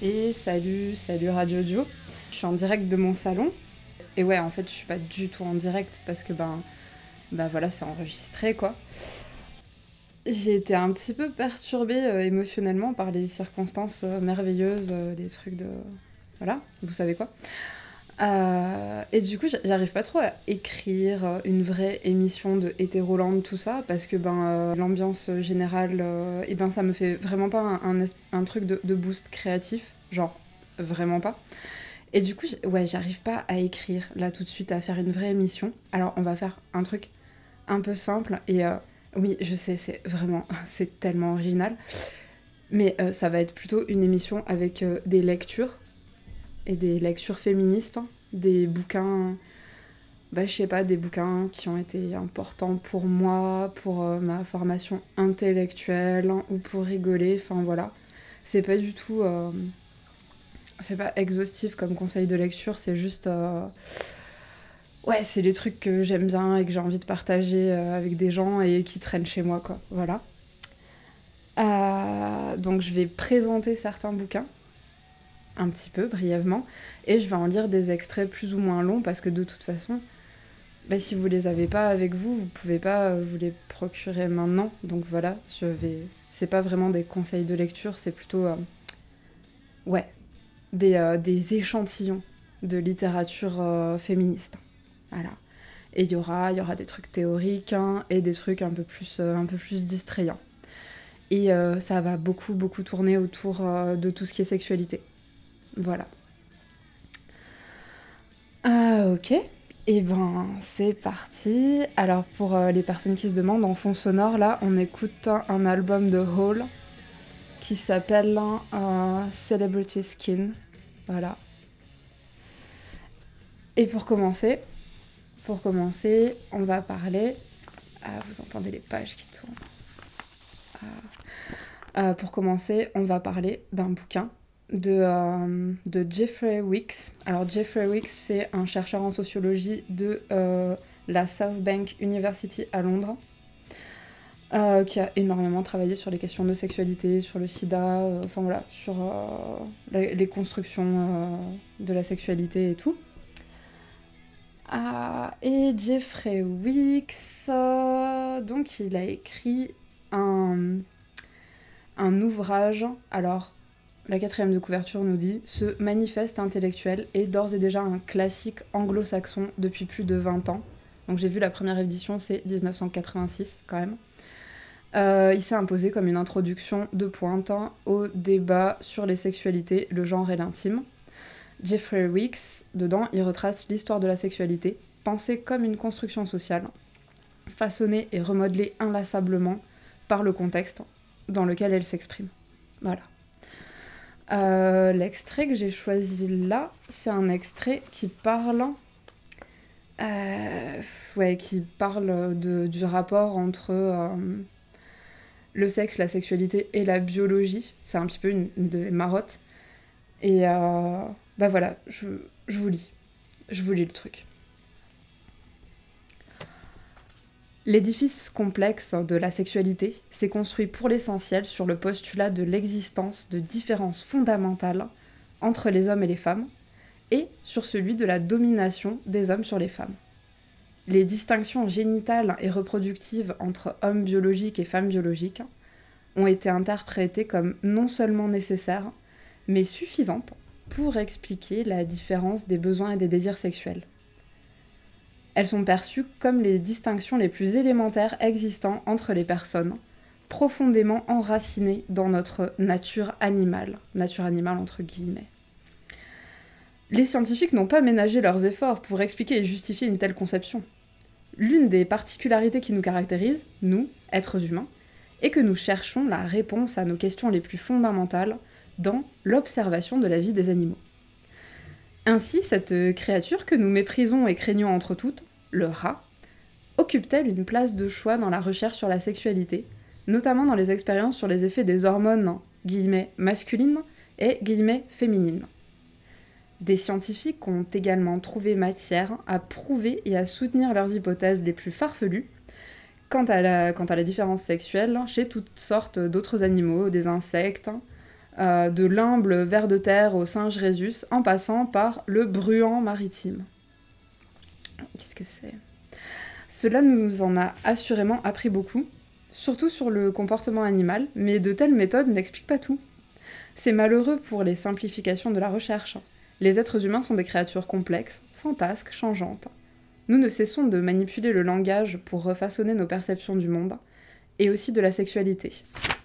Et salut Radio Dio. Je suis en direct de mon salon. Et ouais, en fait, je suis pas du tout en direct parce que voilà, c'est enregistré quoi. J'ai été un petit peu perturbée émotionnellement par les circonstances merveilleuses, les trucs de... Voilà, vous savez quoi. Et du coup, j'arrive pas trop à écrire une vraie émission de Hétéroland, tout ça, parce que l'ambiance générale, ça me fait vraiment pas un truc de boost créatif, genre vraiment pas. Et du coup, j'arrive pas à écrire là tout de suite, à faire une vraie émission. Alors, on va faire un truc un peu simple, et oui, je sais, c'est tellement original, mais ça va être plutôt une émission avec des lectures, et des lectures féministes, des bouquins, je sais pas, des bouquins qui ont été importants pour moi, pour ma formation intellectuelle, ou pour rigoler, enfin voilà. C'est pas du tout... c'est pas exhaustif comme conseil de lecture, c'est juste... ouais, c'est les trucs que j'aime bien et que j'ai envie de partager avec des gens et qui traînent chez moi, quoi. Voilà. Donc je vais présenter certains bouquins, un petit peu, brièvement, et je vais en lire des extraits plus ou moins longs, parce que de toute façon, si vous les avez pas avec vous, vous pouvez pas vous les procurer maintenant. Donc voilà, c'est pas vraiment des conseils de lecture, c'est plutôt... des échantillons de littérature féministe. Voilà. Et il y aura des trucs théoriques, hein, et des trucs un peu plus distrayants. Et ça va beaucoup tourner autour de tout ce qui est sexualité. Voilà. Ok. Et c'est parti. Alors pour les personnes qui se demandent, en fond sonore, là, on écoute un album de Hall qui s'appelle Celebrity Skin. Voilà. Et pour commencer, on va parler... vous entendez les pages qui tournent. Pour commencer, on va parler d'un bouquin de Jeffrey Weeks. Alors Jeffrey Weeks, c'est un chercheur en sociologie de la South Bank University à Londres, qui a énormément travaillé sur les questions de sexualité, sur le sida, sur les constructions de la sexualité et tout. Et Jeffrey Weeks, donc il a écrit un ouvrage. Alors, la 4e de couverture nous dit « Ce manifeste intellectuel est d'ores et déjà un classique anglo-saxon depuis plus de 20 ans. » Donc j'ai vu la première édition, c'est 1986 quand même. Il s'est imposé comme une introduction de pointe au débat sur les sexualités, le genre et l'intime. Jeffrey Weeks, dedans, il retrace l'histoire de la sexualité, pensée comme une construction sociale, façonnée et remodelée inlassablement par le contexte dans lequel elle s'exprime. Voilà. L'extrait que j'ai choisi là, c'est un extrait qui parle... du rapport entre le sexe, la sexualité et la biologie. C'est un petit peu une de marottes. Et voilà, je vous lis. Je vous lis le truc. L'édifice complexe de la sexualité s'est construit pour l'essentiel sur le postulat de l'existence de différences fondamentales entre les hommes et les femmes, et sur celui de la domination des hommes sur les femmes. Les distinctions génitales et reproductives entre hommes biologiques et femmes biologiques ont été interprétées comme non seulement nécessaires, mais suffisantes pour expliquer la différence des besoins et des désirs sexuels. Elles sont perçues comme les distinctions les plus élémentaires existant entre les personnes, profondément enracinées dans notre nature animale entre guillemets. Les scientifiques n'ont pas ménagé leurs efforts pour expliquer et justifier une telle conception. L'une des particularités qui nous caractérise, nous, êtres humains, est que nous cherchons la réponse à nos questions les plus fondamentales dans l'observation de la vie des animaux. Ainsi, cette créature que nous méprisons et craignons entre toutes, le rat, occupe-t-elle une place de choix dans la recherche sur la sexualité, notamment dans les expériences sur les effets des hormones « masculines » et « féminines ». Des scientifiques ont également trouvé matière à prouver et à soutenir leurs hypothèses les plus farfelues quant à la différence sexuelle chez toutes sortes d'autres animaux, des insectes, de l'humble ver de terre au singe Rhésus, en passant par le bruant maritime. Qu'est-ce que c'est ? Cela nous en a assurément appris beaucoup, surtout sur le comportement animal, mais de telles méthodes n'expliquent pas tout. C'est malheureux pour les simplifications de la recherche. Les êtres humains sont des créatures complexes, fantasques, changeantes. Nous ne cessons de manipuler le langage pour refaçonner nos perceptions du monde, et aussi de la sexualité.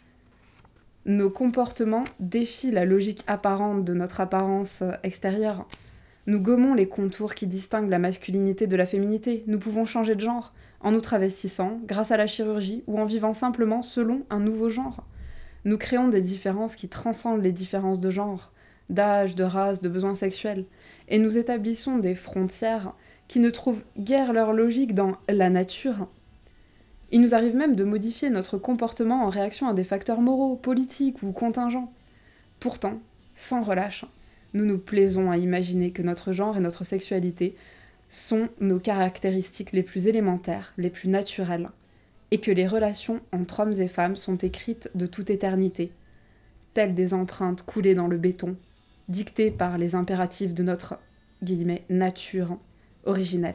Nos comportements défient la logique apparente de notre apparence extérieure. Nous gommons les contours qui distinguent la masculinité de la féminité. Nous pouvons changer de genre, en nous travestissant, grâce à la chirurgie, ou en vivant simplement selon un nouveau genre. Nous créons des différences qui transcendent les différences de genre, d'âge, de race, de besoins sexuels, et nous établissons des frontières qui ne trouvent guère leur logique dans la nature. Il nous arrive même de modifier notre comportement en réaction à des facteurs moraux, politiques ou contingents. Pourtant, sans relâche, nous nous plaisons à imaginer que notre genre et notre sexualité sont nos caractéristiques les plus élémentaires, les plus naturelles, et que les relations entre hommes et femmes sont écrites de toute éternité, telles des empreintes coulées dans le béton, dictées par les impératifs de notre « nature » originelle.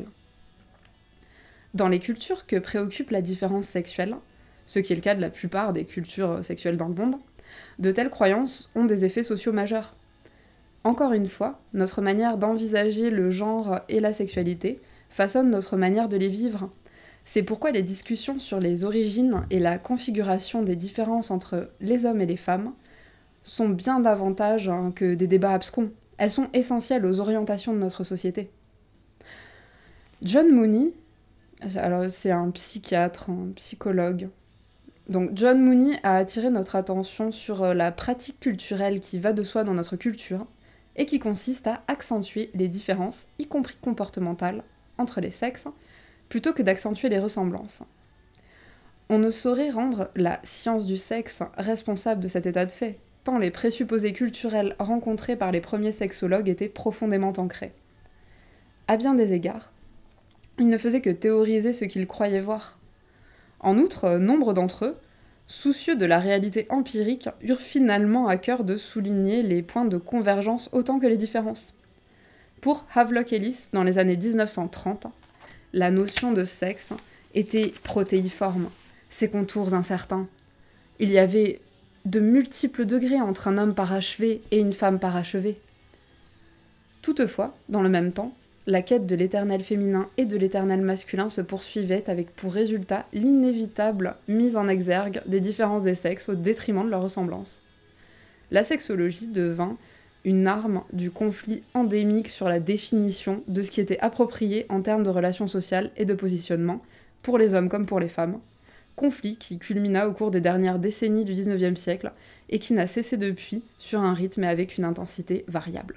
Dans les cultures que préoccupe la différence sexuelle, ce qui est le cas de la plupart des cultures sexuelles dans le monde, de telles croyances ont des effets sociaux majeurs. Encore une fois, notre manière d'envisager le genre et la sexualité façonne notre manière de les vivre. C'est pourquoi les discussions sur les origines et la configuration des différences entre les hommes et les femmes sont bien davantage que des débats abscons. Elles sont essentielles aux orientations de notre société. John Mooney, alors c'est un psychiatre, un psychologue. Donc John Mooney a attiré notre attention sur la pratique culturelle qui va de soi dans notre culture et qui consiste à accentuer les différences, y compris comportementales, entre les sexes, plutôt que d'accentuer les ressemblances. On ne saurait rendre la science du sexe responsable de cet état de fait, tant les présupposés culturels rencontrés par les premiers sexologues étaient profondément ancrés. À bien des égards, ils ne faisaient que théoriser ce qu'ils croyaient voir. En outre, nombre d'entre eux, soucieux de la réalité empirique, eurent finalement à cœur de souligner les points de convergence autant que les différences. Pour Havelock Ellis, dans les années 1930, la notion de sexe était protéiforme, ses contours incertains. Il y avait de multiples degrés entre un homme parachevé et une femme parachevée. Toutefois, dans le même temps, la quête de l'éternel féminin et de l'éternel masculin se poursuivait avec pour résultat l'inévitable mise en exergue des différences des sexes au détriment de leur ressemblance. La sexologie devint une arme du conflit endémique sur la définition de ce qui était approprié en termes de relations sociales et de positionnement, pour les hommes comme pour les femmes, conflit qui culmina au cours des dernières décennies du XIXe siècle et qui n'a cessé depuis sur un rythme et avec une intensité variable.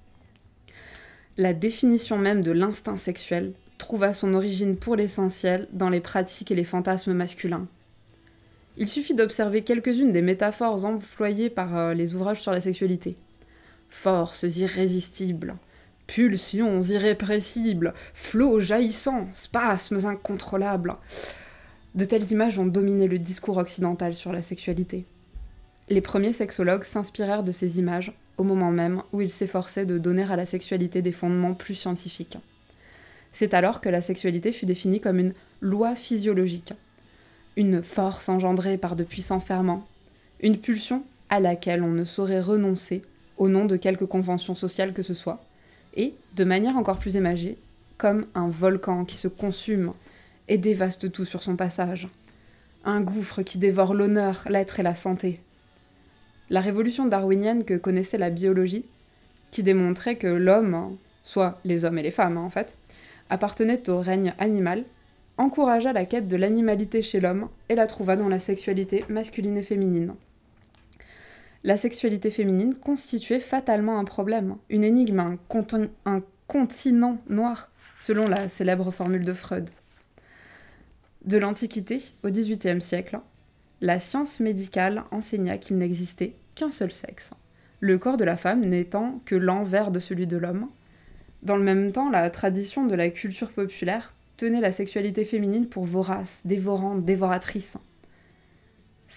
La définition même de l'instinct sexuel trouva son origine pour l'essentiel dans les pratiques et les fantasmes masculins. Il suffit d'observer quelques-unes des métaphores employées par les ouvrages sur la sexualité. Forces irrésistibles, pulsions irrépressibles, flots jaillissants, spasmes incontrôlables. De telles images ont dominé le discours occidental sur la sexualité. Les premiers sexologues s'inspirèrent de ces images au moment même où ils s'efforçaient de donner à la sexualité des fondements plus scientifiques. C'est alors que la sexualité fut définie comme une loi physiologique, une force engendrée par de puissants ferments, une pulsion à laquelle on ne saurait renoncer au nom de quelque convention sociale que ce soit, et, de manière encore plus imagée, comme un volcan qui se consume et dévaste tout sur son passage, un gouffre qui dévore l'honneur, l'être et la santé. La révolution darwinienne que connaissait la biologie, qui démontrait que l'homme, soit les hommes et les femmes en fait, appartenait au règne animal, encouragea la quête de l'animalité chez l'homme et la trouva dans la sexualité masculine et féminine. La sexualité féminine constituait fatalement un problème, une énigme, un continent noir, selon la célèbre formule de Freud. De l'Antiquité au XVIIIe siècle, la science médicale enseigna qu'il n'existait qu'un seul sexe, le corps de la femme n'étant que l'envers de celui de l'homme. Dans le même temps, la tradition de la culture populaire tenait la sexualité féminine pour vorace, dévorante, dévoratrice.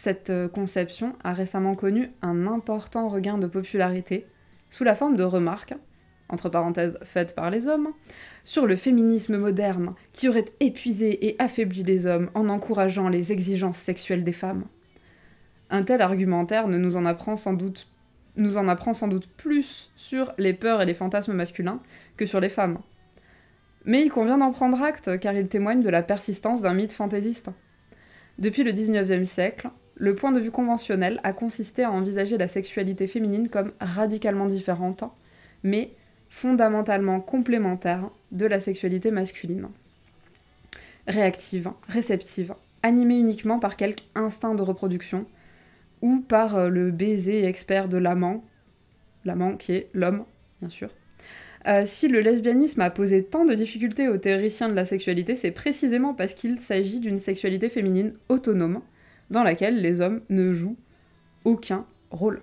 Cette conception a récemment connu un important regain de popularité sous la forme de remarques, entre parenthèses faites par les hommes, sur le féminisme moderne qui aurait épuisé et affaibli les hommes en encourageant les exigences sexuelles des femmes. Un tel argumentaire nous en apprend sans doute plus sur les peurs et les fantasmes masculins que sur les femmes. Mais il convient d'en prendre acte car il témoigne de la persistance d'un mythe fantaisiste. Depuis le XIXe siècle, le point de vue conventionnel a consisté à envisager la sexualité féminine comme radicalement différente, mais fondamentalement complémentaire de la sexualité masculine. Réactive, réceptive, animée uniquement par quelque instinct de reproduction, ou par le baiser expert de l'amant qui est l'homme, bien sûr. Si le lesbianisme a posé tant de difficultés aux théoriciens de la sexualité, c'est précisément parce qu'il s'agit d'une sexualité féminine autonome, dans laquelle les hommes ne jouent aucun rôle.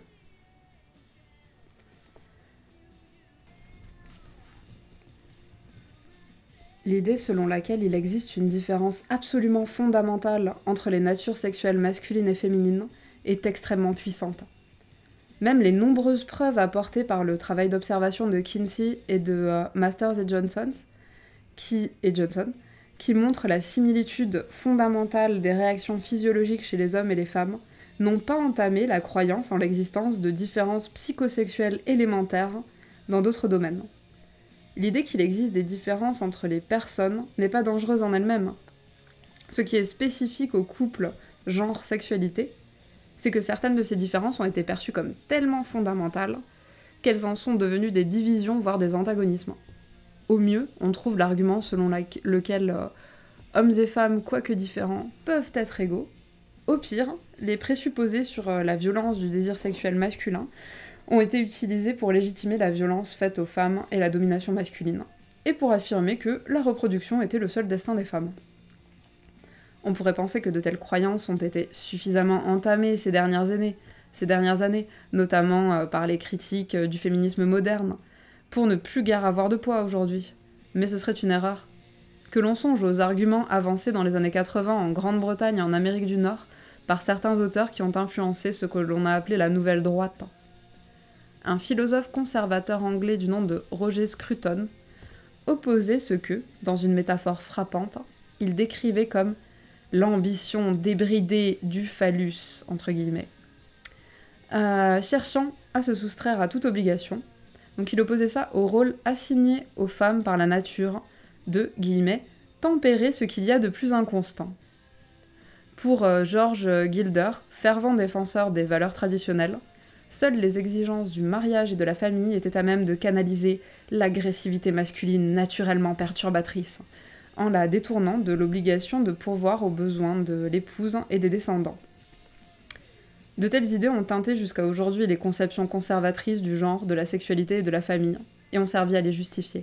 L'idée selon laquelle il existe une différence absolument fondamentale entre les natures sexuelles masculines et féminines est extrêmement puissante. Même les nombreuses preuves apportées par le travail d'observation de Kinsey et de Masters et Johnson, qui montrent la similitude fondamentale des réactions physiologiques chez les hommes et les femmes, n'ont pas entamé la croyance en l'existence de différences psychosexuelles élémentaires dans d'autres domaines. L'idée qu'il existe des différences entre les personnes n'est pas dangereuse en elle-même. Ce qui est spécifique au couple genre-sexualité, c'est que certaines de ces différences ont été perçues comme tellement fondamentales qu'elles en sont devenues des divisions, voire des antagonismes. Au mieux, on trouve l'argument selon lequel hommes et femmes, quoique différents, peuvent être égaux. Au pire, les présupposés sur la violence du désir sexuel masculin ont été utilisés pour légitimer la violence faite aux femmes et la domination masculine, et pour affirmer que la reproduction était le seul destin des femmes. On pourrait penser que de telles croyances ont été suffisamment entamées ces dernières années, notamment par les critiques du féminisme moderne, pour ne plus guère avoir de poids aujourd'hui. Mais ce serait une erreur. Que l'on songe aux arguments avancés dans les années 80 en Grande-Bretagne et en Amérique du Nord par certains auteurs qui ont influencé ce que l'on a appelé la nouvelle droite. Un philosophe conservateur anglais du nom de Roger Scruton opposait ce que, dans une métaphore frappante, il décrivait comme l'ambition débridée du phallus, entre guillemets, cherchant à se soustraire à toute obligation. Donc il opposait ça au rôle assigné aux femmes par la nature de, guillemets, tempérer ce qu'il y a de plus inconstant. Pour George Gilder, fervent défenseur des valeurs traditionnelles, seules les exigences du mariage et de la famille étaient à même de canaliser l'agressivité masculine naturellement perturbatrice, en la détournant de l'obligation de pourvoir aux besoins de l'épouse et des descendants. De telles idées ont teinté jusqu'à aujourd'hui les conceptions conservatrices du genre, de la sexualité et de la famille, et ont servi à les justifier.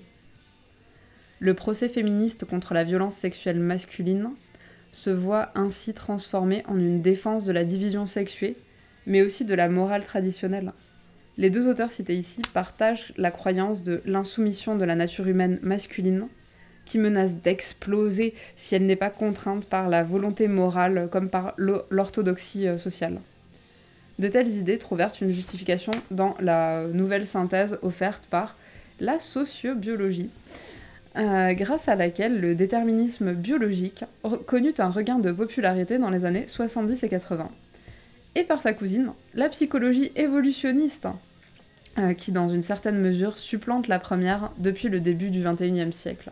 Le procès féministe contre la violence sexuelle masculine se voit ainsi transformé en une défense de la division sexuée, mais aussi de la morale traditionnelle. Les deux auteurs cités ici partagent la croyance de l'insoumission de la nature humaine masculine, qui menace d'exploser si elle n'est pas contrainte par la volonté morale comme par l'orthodoxie sociale. De telles idées trouvèrent une justification dans la nouvelle synthèse offerte par la sociobiologie, grâce à laquelle le déterminisme biologique connut un regain de popularité dans les années 70 et 80, et par sa cousine, la psychologie évolutionniste, qui dans une certaine mesure supplante la première depuis le début du XXIe siècle.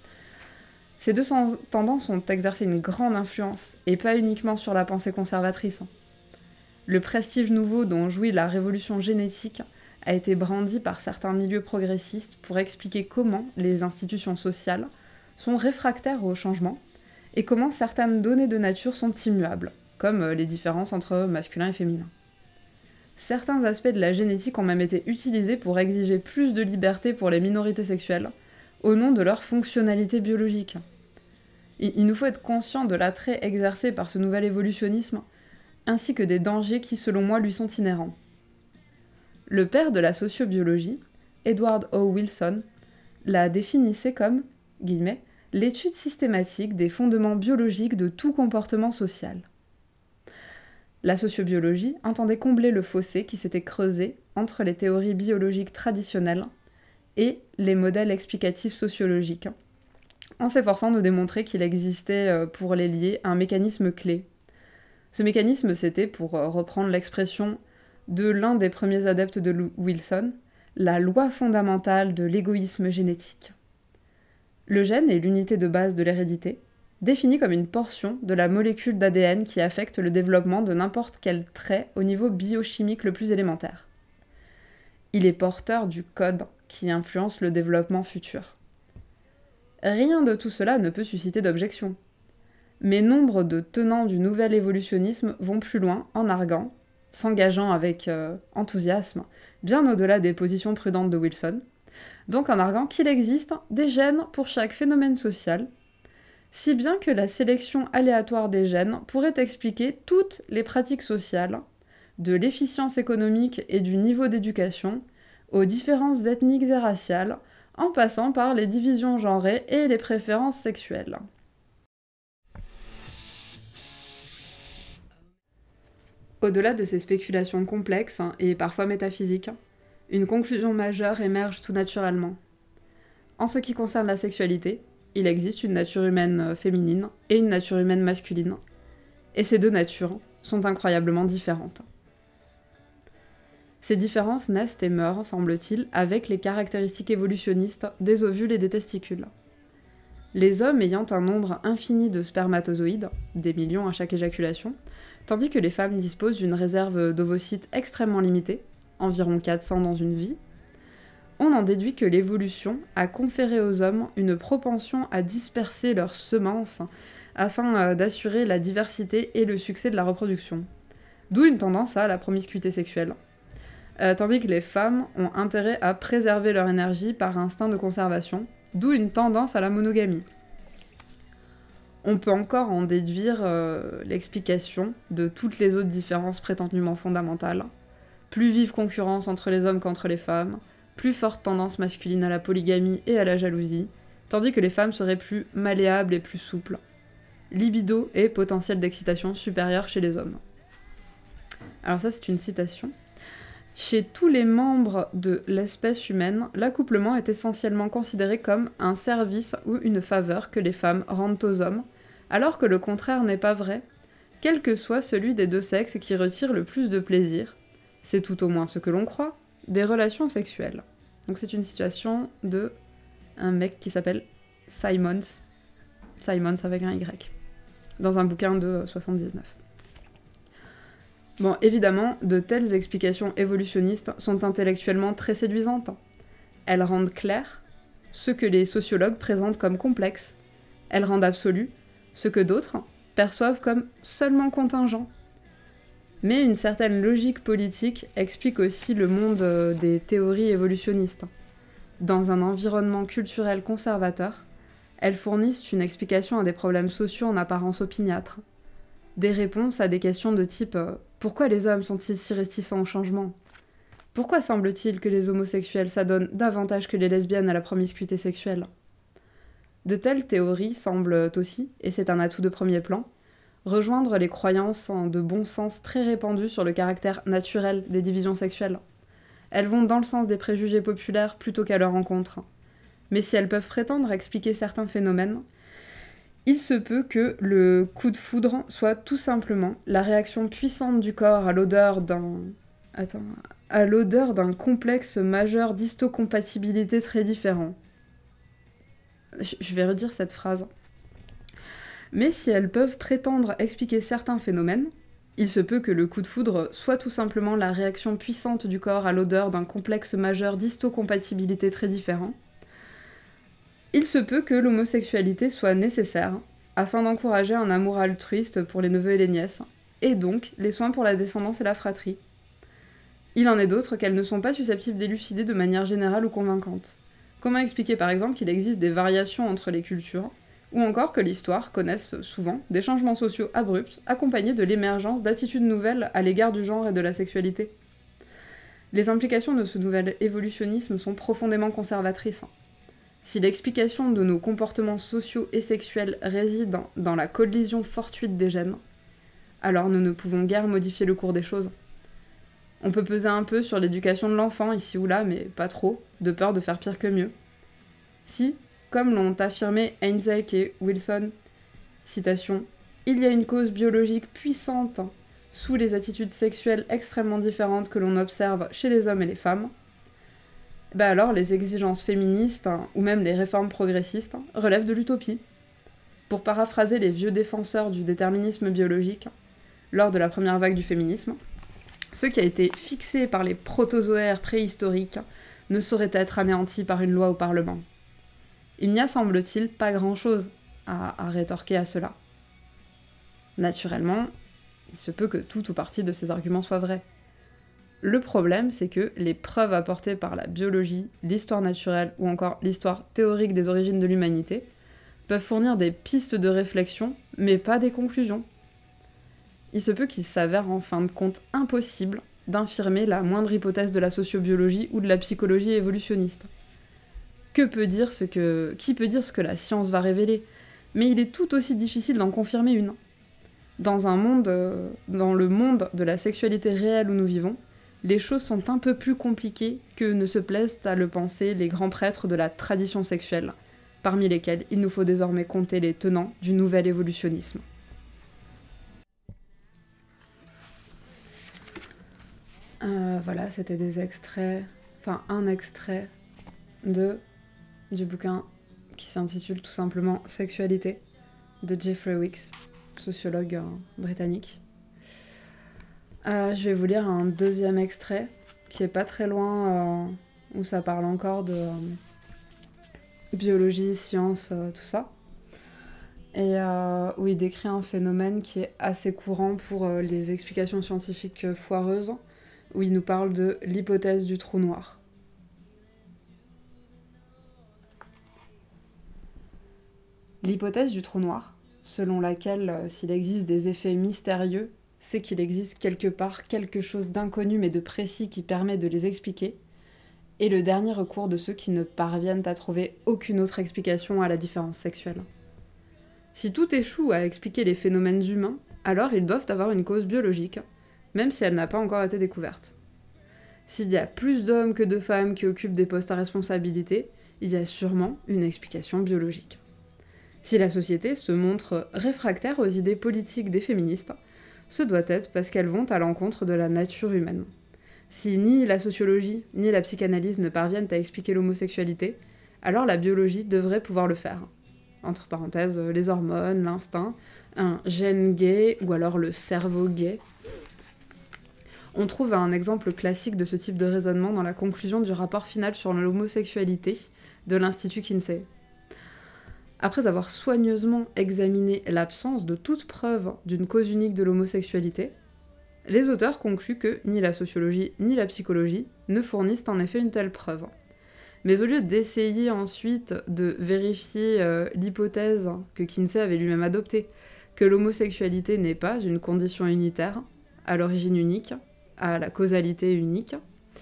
Ces deux tendances ont exercé une grande influence, et pas uniquement sur la pensée conservatrice. Le prestige nouveau dont jouit la révolution génétique a été brandi par certains milieux progressistes pour expliquer comment les institutions sociales sont réfractaires au changement et comment certaines données de nature sont immuables, comme les différences entre masculin et féminin. Certains aspects de la génétique ont même été utilisés pour exiger plus de liberté pour les minorités sexuelles, au nom de leur fonctionnalité biologique. Il nous faut être conscient de l'attrait exercé par ce nouvel évolutionnisme, ainsi que des dangers qui, selon moi, lui sont inhérents. Le père de la sociobiologie, Edward O. Wilson, la définissait comme, guillemets, l'étude systématique des fondements biologiques de tout comportement social. La sociobiologie entendait combler le fossé qui s'était creusé entre les théories biologiques traditionnelles et les modèles explicatifs sociologiques, en s'efforçant de démontrer qu'il existait pour les lier un mécanisme clé. Ce mécanisme, c'était, pour reprendre l'expression de l'un des premiers adeptes de Wilson, la loi fondamentale de l'égoïsme génétique. Le gène est l'unité de base de l'hérédité, définie comme une portion de la molécule d'ADN qui affecte le développement de n'importe quel trait au niveau biochimique le plus élémentaire. Il est porteur du code qui influence le développement futur. Rien de tout cela ne peut susciter d'objection. Mais nombre de tenants du nouvel évolutionnisme vont plus loin en arguant, s'engageant avec enthousiasme, bien au-delà des positions prudentes de Wilson, donc en arguant qu'il existe des gènes pour chaque phénomène social, si bien que la sélection aléatoire des gènes pourrait expliquer toutes les pratiques sociales, de l'efficience économique et du niveau d'éducation, aux différences ethniques et raciales, en passant par les divisions genrées et les préférences sexuelles. Au-delà de ces spéculations complexes et parfois métaphysiques, une conclusion majeure émerge tout naturellement. En ce qui concerne la sexualité, il existe une nature humaine féminine et une nature humaine masculine, et ces deux natures sont incroyablement différentes. Ces différences naissent et meurent, semble-t-il, avec les caractéristiques évolutionnistes des ovules et des testicules. Les hommes ayant un nombre infini de spermatozoïdes, des millions à chaque éjaculation, tandis que les femmes disposent d'une réserve d'ovocytes extrêmement limitée, environ 400 dans une vie, on en déduit que l'évolution a conféré aux hommes une propension à disperser leurs semences afin d'assurer la diversité et le succès de la reproduction. D'où une tendance à la promiscuité sexuelle. Tandis que les femmes ont intérêt à préserver leur énergie par instinct de conservation, d'où une tendance à la monogamie. On peut encore en déduire l'explication de toutes les autres différences prétendument fondamentales. Plus vive concurrence entre les hommes qu'entre les femmes, plus forte tendance masculine à la polygamie et à la jalousie, tandis que les femmes seraient plus malléables et plus souples. Libido et potentiel d'excitation supérieur chez les hommes. Alors ça, c'est une citation. Chez tous les membres de l'espèce humaine, l'accouplement est essentiellement considéré comme un service ou une faveur que les femmes rendent aux hommes, alors que le contraire n'est pas vrai, quel que soit celui des deux sexes qui retire le plus de plaisir, c'est tout au moins ce que l'on croit, des relations sexuelles. Donc c'est une citation de un mec qui s'appelle Simons avec un Y, dans un bouquin de 79. Bon, évidemment, de telles explications évolutionnistes sont intellectuellement très séduisantes. Elles rendent clair ce que les sociologues présentent comme complexe. Elles rendent absolu ce que d'autres perçoivent comme seulement contingent. Mais une certaine logique politique explique aussi le monde des théories évolutionnistes. Dans un environnement culturel conservateur, elles fournissent une explication à des problèmes sociaux en apparence opiniâtres. Des réponses à des questions de type « Pourquoi les hommes sont-ils si réticents au changement ? Pourquoi semble-t-il que les homosexuels s'adonnent davantage que les lesbiennes à la promiscuité sexuelle ?» De telles théories semblent aussi, et c'est un atout de premier plan, rejoindre les croyances de bon sens très répandues sur le caractère naturel des divisions sexuelles. Elles vont dans le sens des préjugés populaires plutôt qu'à leur encontre. Mais si elles peuvent prétendre expliquer certains phénomènes, il se peut que le coup de foudre soit tout simplement la réaction puissante du corps à l'odeur d'un complexe majeur d'histocompatibilité très différent. Je vais redire cette phrase. Mais si elles peuvent prétendre expliquer certains phénomènes, il se peut que le coup de foudre soit tout simplement la réaction puissante du corps à l'odeur d'un complexe majeur d'histocompatibilité très différent. Il se peut que l'homosexualité soit nécessaire afin d'encourager un amour altruiste pour les neveux et les nièces, et donc les soins pour la descendance et la fratrie. Il en est d'autres qu'elles ne sont pas susceptibles d'élucider de manière générale ou convaincante. Comment expliquer par exemple qu'il existe des variations entre les cultures, ou encore que l'histoire connaisse souvent des changements sociaux abrupts accompagnés de l'émergence d'attitudes nouvelles à l'égard du genre et de la sexualité. Les implications de ce nouvel évolutionnisme sont profondément conservatrices. Si l'explication de nos comportements sociaux et sexuels réside dans la collision fortuite des gènes, alors nous ne pouvons guère modifier le cours des choses. On peut peser un peu sur l'éducation de l'enfant ici ou là, mais pas trop, de peur de faire pire que mieux. Si, comme l'ont affirmé Heinzek et Wilson, citation, « Il y a une cause biologique puissante sous les attitudes sexuelles extrêmement différentes que l'on observe chez les hommes et les femmes », alors les exigences féministes, ou même les réformes progressistes, relèvent de l'utopie. Pour paraphraser les vieux défenseurs du déterminisme biologique, lors de la première vague du féminisme, ce qui a été fixé par les protozoaires préhistoriques ne saurait être anéanti par une loi au Parlement. Il n'y a, semble-t-il, pas grand-chose à rétorquer à cela. Naturellement, il se peut que tout ou partie de ces arguments soient vrais. Le problème, c'est que les preuves apportées par la biologie, l'histoire naturelle ou encore l'histoire théorique des origines de l'humanité peuvent fournir des pistes de réflexion, mais pas des conclusions. Il se peut qu'il s'avère en fin de compte impossible d'infirmer la moindre hypothèse de la sociobiologie ou de la psychologie évolutionniste. Qui peut dire ce que la science va révéler ? Mais il est tout aussi difficile d'en confirmer une. Dans le monde de la sexualité réelle où nous vivons, les choses sont un peu plus compliquées que ne se plaisent à le penser les grands prêtres de la tradition sexuelle, parmi lesquels il nous faut désormais compter les tenants du nouvel évolutionnisme. Voilà, c'était des extraits, un extrait du bouquin qui s'intitule tout simplement Sexualité de Jeffrey Weeks, sociologue britannique. Je vais vous lire un deuxième extrait qui est pas très loin, où ça parle encore de biologie, science, tout ça. Et où il décrit un phénomène qui est assez courant pour les explications scientifiques foireuses, où il nous parle de l'hypothèse du trou noir. L'hypothèse du trou noir, selon laquelle s'il existe des effets mystérieux, c'est qu'il existe quelque part quelque chose d'inconnu mais de précis qui permet de les expliquer, est le dernier recours de ceux qui ne parviennent à trouver aucune autre explication à la différence sexuelle. Si tout échoue à expliquer les phénomènes humains, alors ils doivent avoir une cause biologique, même si elle n'a pas encore été découverte. S'il y a plus d'hommes que de femmes qui occupent des postes à responsabilité, il y a sûrement une explication biologique. Si la société se montre réfractaire aux idées politiques des féministes, ce doit être parce qu'elles vont à l'encontre de la nature humaine. Si ni la sociologie ni la psychanalyse ne parviennent à expliquer l'homosexualité, alors la biologie devrait pouvoir le faire. Entre parenthèses, les hormones, l'instinct, un gène gay ou alors le cerveau gay. On trouve un exemple classique de ce type de raisonnement dans la conclusion du rapport final sur l'homosexualité de l'Institut Kinsey. Après avoir soigneusement examiné l'absence de toute preuve d'une cause unique de l'homosexualité, les auteurs concluent que ni la sociologie ni la psychologie ne fournissent en effet une telle preuve. Mais au lieu d'essayer ensuite de vérifier l'hypothèse que Kinsey avait lui-même adoptée, que l'homosexualité n'est pas une condition unitaire, à l'origine unique, à la causalité unique,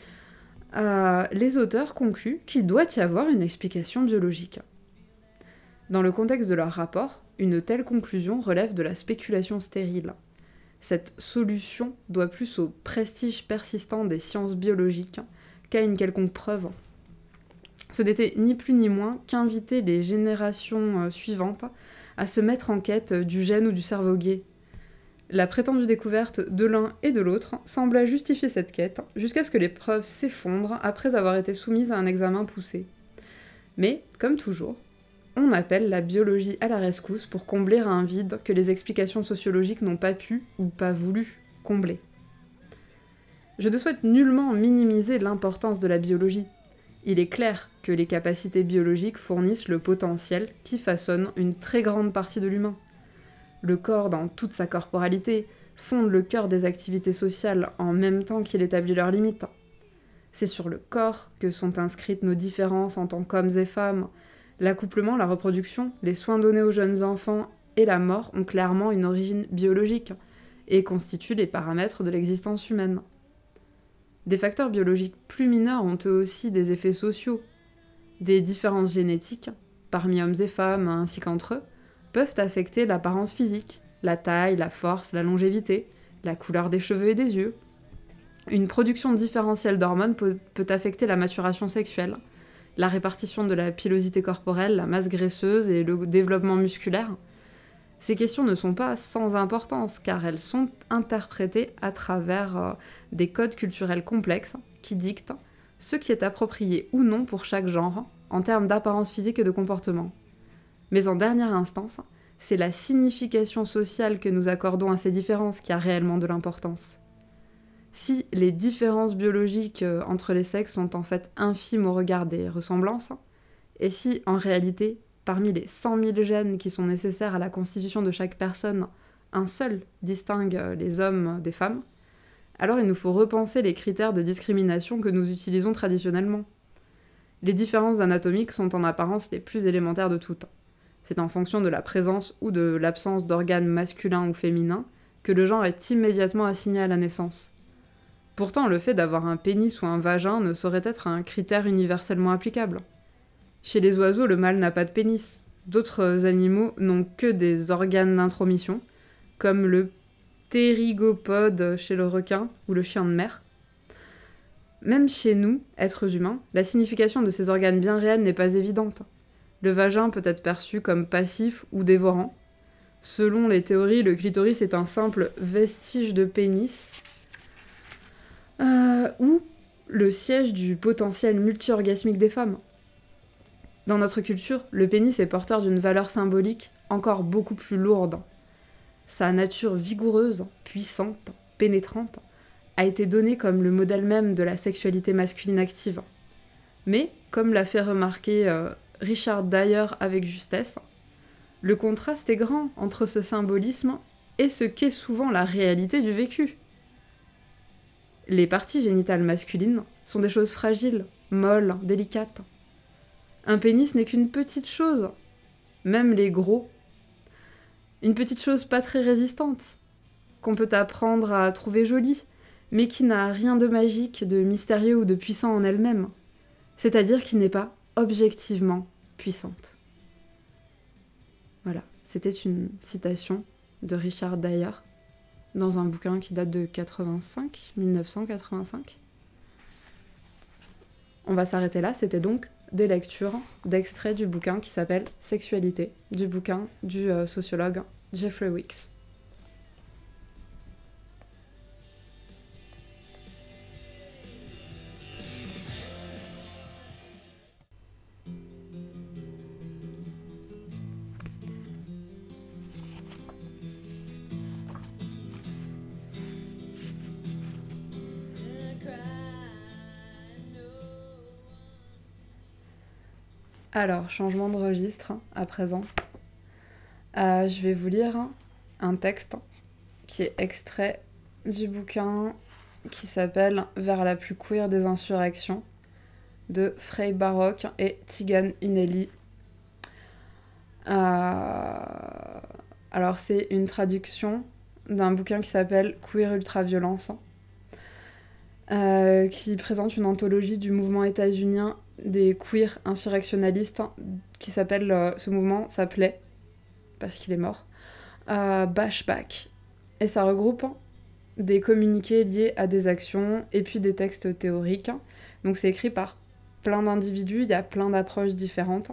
les auteurs concluent qu'il doit y avoir une explication biologique. Dans le contexte de leur rapport, une telle conclusion relève de la spéculation stérile. Cette solution doit plus au prestige persistant des sciences biologiques qu'à une quelconque preuve. Ce n'était ni plus ni moins qu'inviter les générations suivantes à se mettre en quête du gène ou du cerveau gay. La prétendue découverte de l'un et de l'autre semblait justifier cette quête, jusqu'à ce que les preuves s'effondrent après avoir été soumises à un examen poussé. Mais, comme toujours, on appelle la biologie à la rescousse pour combler un vide que les explications sociologiques n'ont pas pu ou pas voulu combler. Je ne souhaite nullement minimiser l'importance de la biologie. Il est clair que les capacités biologiques fournissent le potentiel qui façonne une très grande partie de l'humain. Le corps, dans toute sa corporalité, fonde le cœur des activités sociales en même temps qu'il établit leurs limites. C'est sur le corps que sont inscrites nos différences en tant qu'hommes et femmes. L'accouplement, la reproduction, les soins donnés aux jeunes enfants et la mort ont clairement une origine biologique et constituent les paramètres de l'existence humaine. Des facteurs biologiques plus mineurs ont eux aussi des effets sociaux. Des différences génétiques, parmi hommes et femmes ainsi qu'entre eux, peuvent affecter l'apparence physique, la taille, la force, la longévité, la couleur des cheveux et des yeux. Une production différentielle d'hormones peut affecter la maturation sexuelle, la répartition de la pilosité corporelle, la masse graisseuse et le développement musculaire. Ces questions ne sont pas sans importance car elles sont interprétées à travers des codes culturels complexes qui dictent ce qui est approprié ou non pour chaque genre en termes d'apparence physique et de comportement. Mais en dernière instance, c'est la signification sociale que nous accordons à ces différences qui a réellement de l'importance. Si les différences biologiques entre les sexes sont en fait infimes au regard des ressemblances, et si en réalité, parmi les 100 000 gènes qui sont nécessaires à la constitution de chaque personne, un seul distingue les hommes des femmes, alors il nous faut repenser les critères de discrimination que nous utilisons traditionnellement. Les différences anatomiques sont en apparence les plus élémentaires de toutes. C'est en fonction de la présence ou de l'absence d'organes masculins ou féminins que le genre est immédiatement assigné à la naissance. Pourtant, le fait d'avoir un pénis ou un vagin ne saurait être un critère universellement applicable. Chez les oiseaux, le mâle n'a pas de pénis. D'autres animaux n'ont que des organes d'intromission, comme le ptérygopode chez le requin ou le chien de mer. Même chez nous, êtres humains, la signification de ces organes bien réels n'est pas évidente. Le vagin peut être perçu comme passif ou dévorant. Selon les théories, le clitoris est un simple vestige de pénis, ou le siège du potentiel multi-orgasmique des femmes. Dans notre culture, le pénis est porteur d'une valeur symbolique encore beaucoup plus lourde. Sa nature vigoureuse, puissante, pénétrante, a été donnée comme le modèle même de la sexualité masculine active. Mais, comme l'a fait remarquer Richard Dyer avec justesse, le contraste est grand entre ce symbolisme et ce qu'est souvent la réalité du vécu. Les parties génitales masculines sont des choses fragiles, molles, délicates. Un pénis n'est qu'une petite chose, même les gros. Une petite chose pas très résistante, qu'on peut apprendre à trouver jolie, mais qui n'a rien de magique, de mystérieux ou de puissant en elle-même. C'est-à-dire qui n'est pas objectivement puissante. Voilà, c'était une citation de Richard Dyer dans un bouquin qui date de 1985. On va s'arrêter là, c'était donc des lectures d'extraits du bouquin qui s'appelle Sexualité, du bouquin du sociologue Jeffrey Weeks. Alors, changement de registre à présent. Je vais vous lire un texte qui est extrait du bouquin qui s'appelle Vers la plus queer des insurrections de Frey Baroque et Tigan Inelli. Alors, c'est une traduction d'un bouquin qui s'appelle Queer Ultraviolence, qui présente une anthologie du mouvement états-unien des queers insurrectionnalistes qui s'appelle, ce mouvement s'appelait, parce qu'il est mort, Bashback. Et ça regroupe des communiqués liés à des actions et puis des textes théoriques. Donc c'est écrit par plein d'individus, il y a plein d'approches différentes.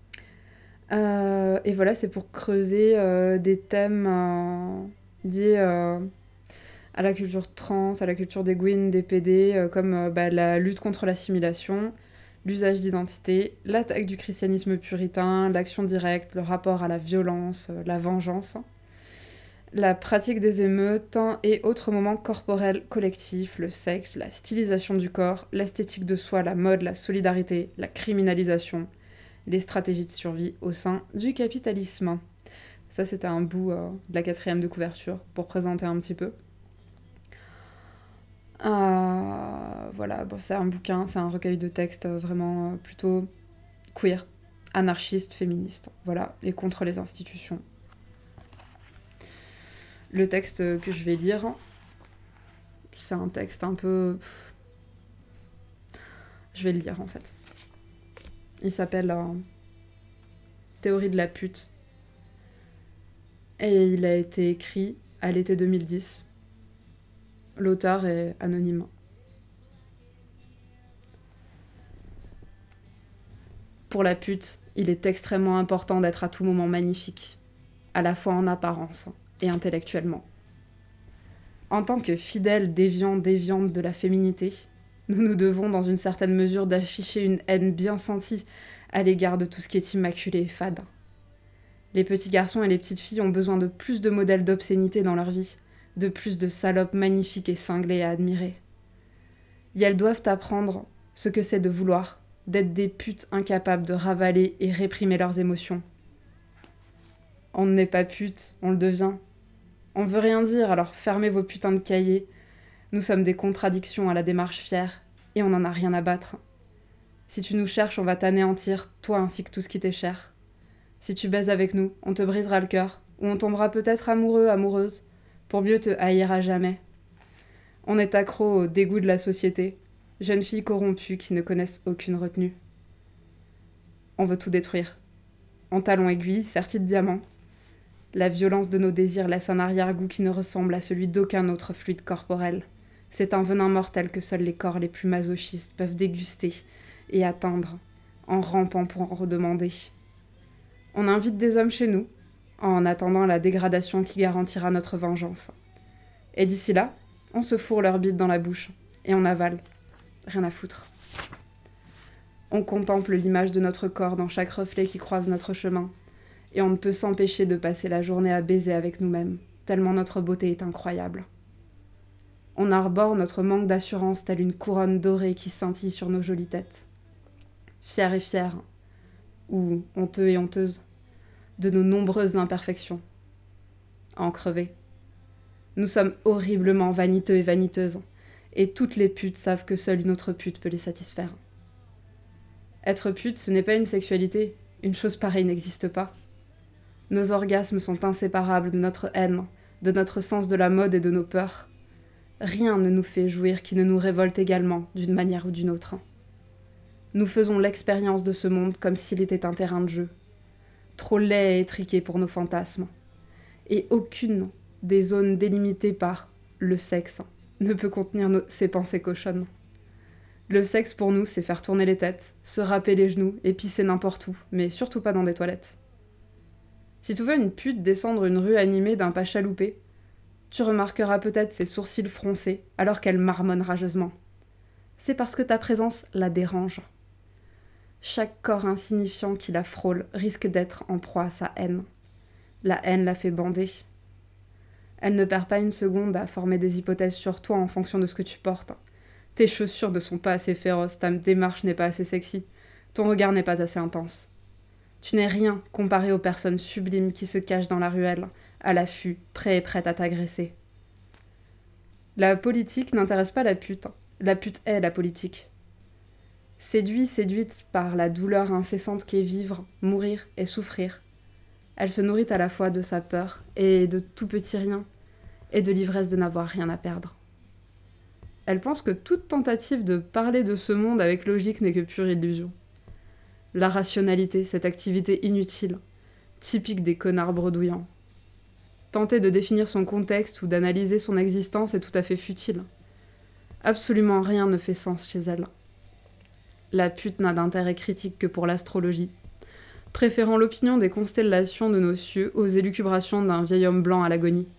Et voilà, c'est pour creuser des thèmes liés à la culture trans, à la culture des Gwyn, des PD, comme la lutte contre l'assimilation, l'usage d'identité, l'attaque du christianisme puritain, l'action directe, le rapport à la violence, la vengeance, la pratique des émeutes et autres moments corporels collectifs, le sexe, la stylisation du corps, l'esthétique de soi, la mode, la solidarité, la criminalisation, les stratégies de survie au sein du capitalisme. Ça, c'était un bout de la 4e de couverture pour présenter un petit peu. Voilà, bon, c'est un bouquin, c'est un recueil de textes vraiment plutôt queer, anarchiste, féministe, voilà, et contre les institutions. Le texte que je vais lire, c'est un texte un peu... Je vais le lire en fait. Il s'appelle Théorie de la pute. et il a été écrit à l'été 2010. L'auteur est anonyme. Pour la pute, il est extrêmement important d'être à tout moment magnifique, à la fois en apparence et intellectuellement. En tant que fidèles déviante de la féminité, nous nous devons dans une certaine mesure d'afficher une haine bien sentie à l'égard de tout ce qui est immaculé et fade. Les petits garçons et les petites filles ont besoin de plus de modèles d'obscénité dans leur vie, de plus de salopes magnifiques et cinglées à admirer. Et elles doivent apprendre ce que c'est de vouloir, d'être des putes incapables de ravaler et réprimer leurs émotions. On n'est pas pute, on le devient. On veut rien dire, alors fermez vos putains de cahiers. Nous sommes des contradictions à la démarche fière, et on n'en a rien à battre. Si tu nous cherches, on va t'anéantir, toi ainsi que tout ce qui t'est cher. Si tu baises avec nous, on te brisera le cœur, ou on tombera peut-être amoureux, amoureuse, pour mieux te haïr à jamais. On est accro au dégoût de la société, jeunes filles corrompues qui ne connaissent aucune retenue. On veut tout détruire. En talons aiguilles, sertis de diamants. La violence de nos désirs laisse un arrière-goût qui ne ressemble à celui d'aucun autre fluide corporel. C'est un venin mortel que seuls les corps les plus masochistes peuvent déguster et atteindre, en rampant pour en redemander. On invite des hommes chez nous, en attendant la dégradation qui garantira notre vengeance. Et d'ici là, on se fourre leur bite dans la bouche, et on avale. Rien à foutre. On contemple l'image de notre corps dans chaque reflet qui croise notre chemin, et on ne peut s'empêcher de passer la journée à baiser avec nous-mêmes, tellement notre beauté est incroyable. On arbore notre manque d'assurance telle une couronne dorée qui scintille sur nos jolies têtes. Fiers et fiers, ou honteux et honteuses, de nos nombreuses imperfections. À en crever. Nous sommes horriblement vaniteux et vaniteuses, et toutes les putes savent que seule une autre pute peut les satisfaire. Être pute, ce n'est pas une sexualité, une chose pareille n'existe pas. Nos orgasmes sont inséparables de notre haine, de notre sens de la mode et de nos peurs. Rien ne nous fait jouir qui ne nous révolte également, d'une manière ou d'une autre. Nous faisons l'expérience de ce monde comme s'il était un terrain de jeu, trop laid et étriqué pour nos fantasmes. Et aucune des zones délimitées par le sexe ne peut contenir ces pensées cochonnes. Le sexe pour nous, c'est faire tourner les têtes, se râper les genoux et pisser n'importe où, mais surtout pas dans des toilettes. Si tu vois une pute descendre une rue animée d'un pas chaloupé, tu remarqueras peut-être ses sourcils froncés alors qu'elle marmonne rageusement. C'est parce que ta présence la dérange. Chaque corps insignifiant qui la frôle risque d'être en proie à sa haine. La haine la fait bander. Elle ne perd pas une seconde à former des hypothèses sur toi en fonction de ce que tu portes. Tes chaussures ne sont pas assez féroces, ta démarche n'est pas assez sexy, ton regard n'est pas assez intense. Tu n'es rien comparé aux personnes sublimes qui se cachent dans la ruelle, à l'affût, prêts et prêtes à t'agresser. La politique n'intéresse pas la pute est la politique. Séduite par la douleur incessante qu'est vivre, mourir et souffrir, elle se nourrit à la fois de sa peur et de tout petit rien, et de l'ivresse de n'avoir rien à perdre. Elle pense que toute tentative de parler de ce monde avec logique n'est que pure illusion. La rationalité, cette activité inutile, typique des connards bredouillants. Tenter de définir son contexte ou d'analyser son existence est tout à fait futile. Absolument rien ne fait sens chez elle. La pute n'a d'intérêt critique que pour l'astrologie, préférant l'opinion des constellations de nos cieux aux élucubrations d'un vieil homme blanc à l'agonie.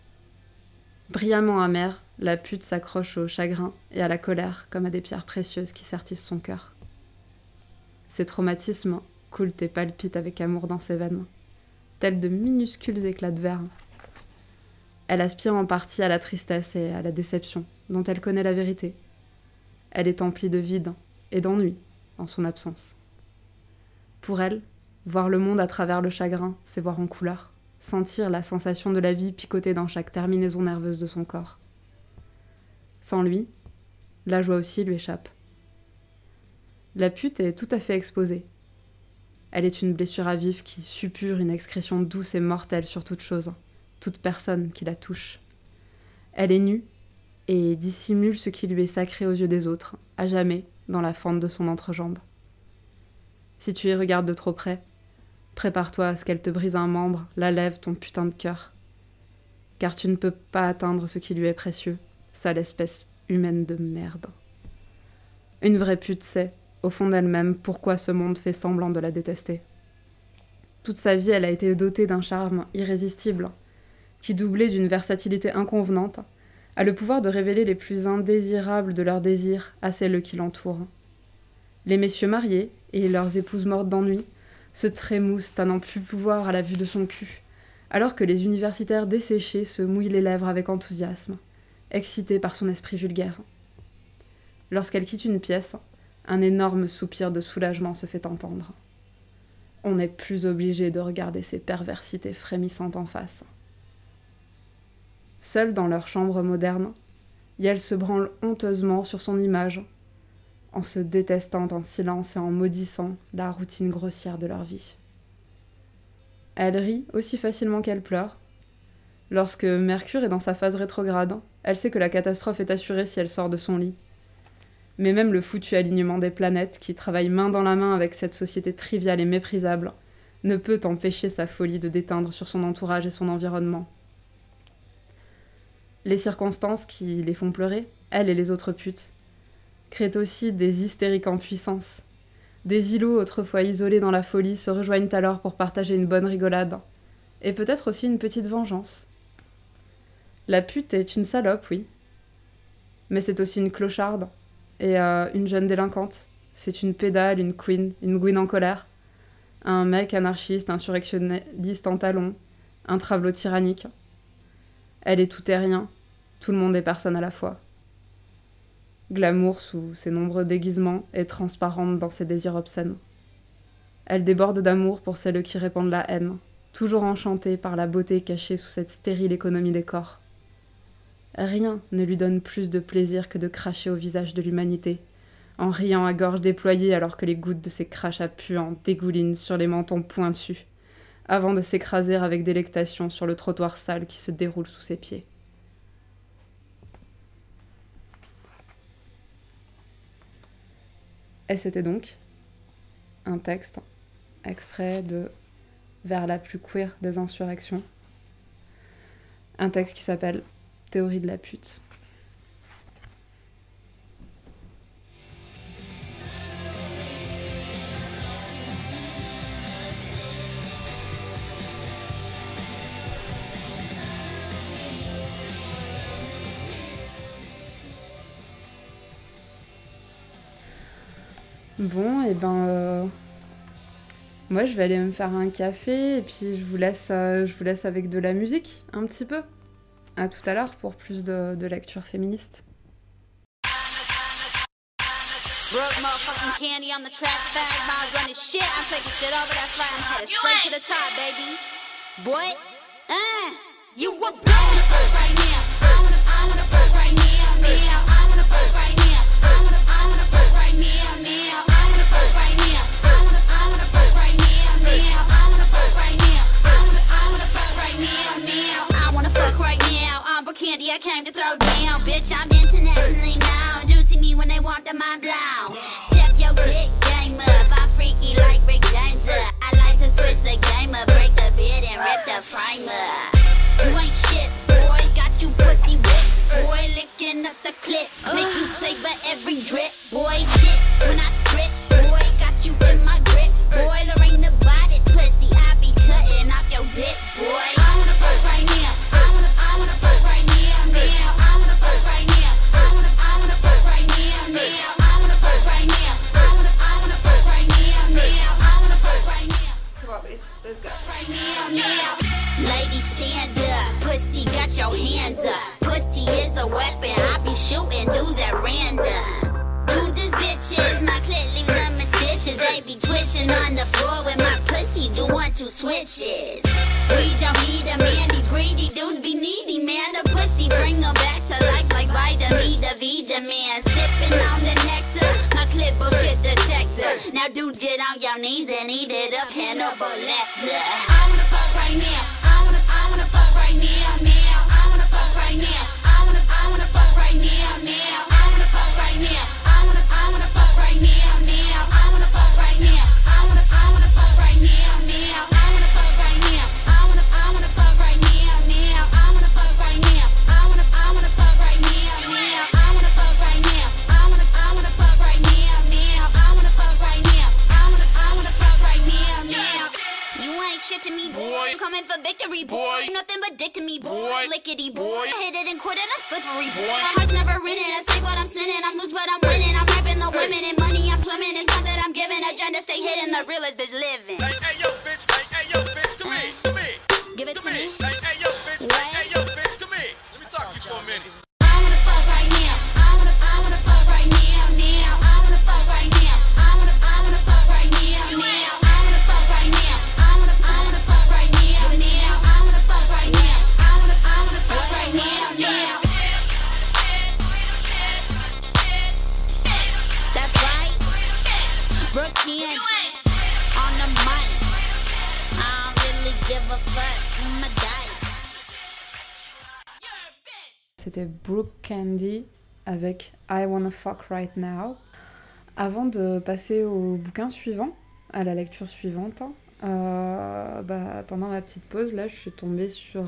Brillamment amère, la pute s'accroche au chagrin et à la colère comme à des pierres précieuses qui sertissent son cœur. Ses traumatismes coulent et palpitent avec amour dans ses veines, tels de minuscules éclats de verre. Elle aspire en partie à la tristesse et à la déception, dont elle connaît la vérité. Elle est emplie de vide et d'ennui en son absence. Pour elle, voir le monde à travers le chagrin, c'est voir en couleur, sentir la sensation de la vie picoter dans chaque terminaison nerveuse de son corps. Sans lui, la joie aussi lui échappe. La pute est tout à fait exposée. Elle est une blessure à vif qui suppure une excrétion douce et mortelle sur toute chose, toute personne qui la touche. Elle est nue et dissimule ce qui lui est sacré aux yeux des autres, à jamais, dans la fente de son entrejambe. Si tu y regardes de trop près, Prépare-toi à ce qu'elle te brise un membre, la lève ton putain de cœur. Car tu ne peux pas atteindre ce qui lui est précieux, sale espèce humaine de merde. Une vraie pute sait, au fond d'elle-même, pourquoi ce monde fait semblant de la détester. Toute sa vie, elle a été dotée d'un charme irrésistible, qui, doublé d'une versatilité inconvenante, a le pouvoir de révéler les plus indésirables de leurs désirs à celles qui l'entourent. Les messieurs mariés et leurs épouses mortes d'ennui se trémoussent à n'en plus pouvoir à la vue de son cul, alors que les universitaires desséchés se mouillent les lèvres avec enthousiasme, excités par son esprit vulgaire. Lorsqu'elle quitte une pièce, un énorme soupir de soulagement se fait entendre. On n'est plus obligé de regarder ces perversités frémissantes en face. Seules dans leur chambre moderne, Yael se branle honteusement sur son image, en se détestant en silence et en maudissant la routine grossière de leur vie. Elle rit aussi facilement qu'elle pleure. Lorsque Mercure est dans sa phase rétrograde, elle sait que la catastrophe est assurée si elle sort de son lit. Mais même le foutu alignement des planètes, qui travaille main dans la main avec cette société triviale et méprisable, ne peut empêcher sa folie de déteindre sur son entourage et son environnement. Les circonstances qui les font pleurer, elle et les autres putes, créent aussi des hystériques en puissance. Des îlots autrefois isolés dans la folie se rejoignent alors pour partager une bonne rigolade, et peut-être aussi une petite vengeance. La pute est une salope, oui, mais c'est aussi une clocharde, et une jeune délinquante. C'est une pédale, une queen, une gouine en colère, un mec anarchiste, insurrectionniste en talons, un travelot tyrannique. Elle est tout et rien, tout le monde est personne à la fois. Glamour sous ses nombreux déguisements et transparente dans ses désirs obscènes. Elle déborde d'amour pour celles qui répandent la haine, toujours enchantée par la beauté cachée sous cette stérile économie des corps. Rien ne lui donne plus de plaisir que de cracher au visage de l'humanité, en riant à gorge déployée alors que les gouttes de ses crachats puants dégoulinent sur les mentons pointus, avant de s'écraser avec délectation sur le trottoir sale qui se déroule sous ses pieds. Et c'était donc un texte extrait de Vers la plus queer des insurrections, un texte qui s'appelle Théorie de la pute. Bon, et moi je vais aller me faire un café et puis je vous laisse avec de la musique un petit peu. À tout à l'heure pour plus de lecture féministe. Broke motherfucking candy on the track, fag, my running shit. I'm taking shit over, that's why I'm headed straight to the top, baby. What? You were blown the fuck right now. I wanna fuck right now, now. I wanna fuck right now. I wanna fuck right now, now. I wanna fuck right now. I wanna fuck right now, now. I wanna fuck right now. I wanna fuck right now, now. I wanna fuck right now. Umber candy, I came to throw down. Bitch, I'm internationally known. Do see me when they want the mind blown. Step your dick game up. I'm freaky like Rick James up. I like to switch the game up, break the bed and rip the frame up. You ain't shit, boy, got you pussy wet. Boy, licking up the clip, make you savor every drip. Boy, shit, when I strip, boy, got you in my grip. Boy, Lorraine the body pussy, I be cutting off your dick, boy. I wanna fuck right now. I wanna fuck right now, now. I wanna fuck right now. I wanna fuck right now, now. I wanna fuck right now. I wanna fuck right now, now. I wanna fuck right now. Come on, bitch, let's go. Right now, now. Ladies, stand up. Pussy, got your hands up. Pussy is a weapon. I be shooting dudes at random. Dudes is bitches. My clit leaves them in stitches. They be twitching on the floor with my pussy doing two switches. We don't need a man. These greedy dudes be needy, man. The pussy bring them back to life like vitamin Vida, man. Sipping on the nectar. My clip bullshit detector. Now dudes get on your knees and eat it up. Hannibal Lecter. I wanna fuck right now. I wanna fuck right now, now. I wanna fuck right now. I wanna fuck right now, now. I wanna fuck right now. I wanna fuck right now, now. I wanna fuck right now. I wanna fuck right now, now. ain't shit to me, boy. Coming for victory, boy. Nothing but dick to me, boy. Lickety, boy. Hit it and quit it, I'm slippery, boy. My heart's never written, I say what I'm sinning. I'm loose, but I'm winning. I'm rapping the women and money I'm swimming. It's not that I'm giving. Agenda stay hidden, the realest bitch living. Hey, yo, bitch. Hey, yo, bitch. Come here. Come here. Give it to Come here. me. Hey, yo, bitch. Hey, yo, bitch. Come here. Let me talk to you for a minute. I wanna fuck right now. I wanna fuck right now, now. I wanna fuck right now. I wanna fuck right now, now. I wanna fuck right now. I wanna fuck right now, now. I wanna fuck right now. I wanna fuck right now, now. That's right. Brooklyn on the mic. I don't really give a fuck. I'ma die. C'était Brooke Candy avec I Wanna Fuck Right Now. Avant de passer au bouquin suivant, à la lecture suivante, pendant ma petite pause, là, je suis tombée sur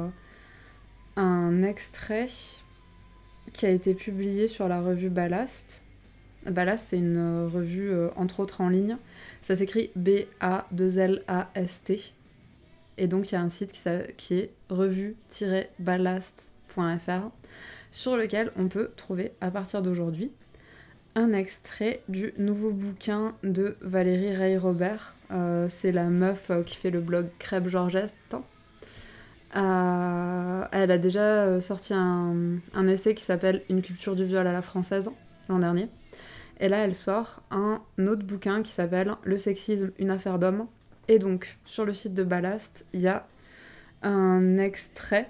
un extrait qui a été publié sur la revue Ballast. Ballast, c'est une revue, entre autres, en ligne. Ça s'écrit B-A-2-L-A-S-T. Et donc, il y a un site qui est revue-ballast.fr sur lequel on peut trouver, à partir d'aujourd'hui, un extrait du nouveau bouquin de Valérie Ray-Robert. C'est la meuf qui fait le blog Crêpe Georgette. Elle a déjà sorti un essai qui s'appelle « Une culture du viol à la française » l'an dernier. Et là, elle sort un autre bouquin qui s'appelle « Le sexisme, une affaire d'homme ». Et donc, sur le site de Ballast, il y a un extrait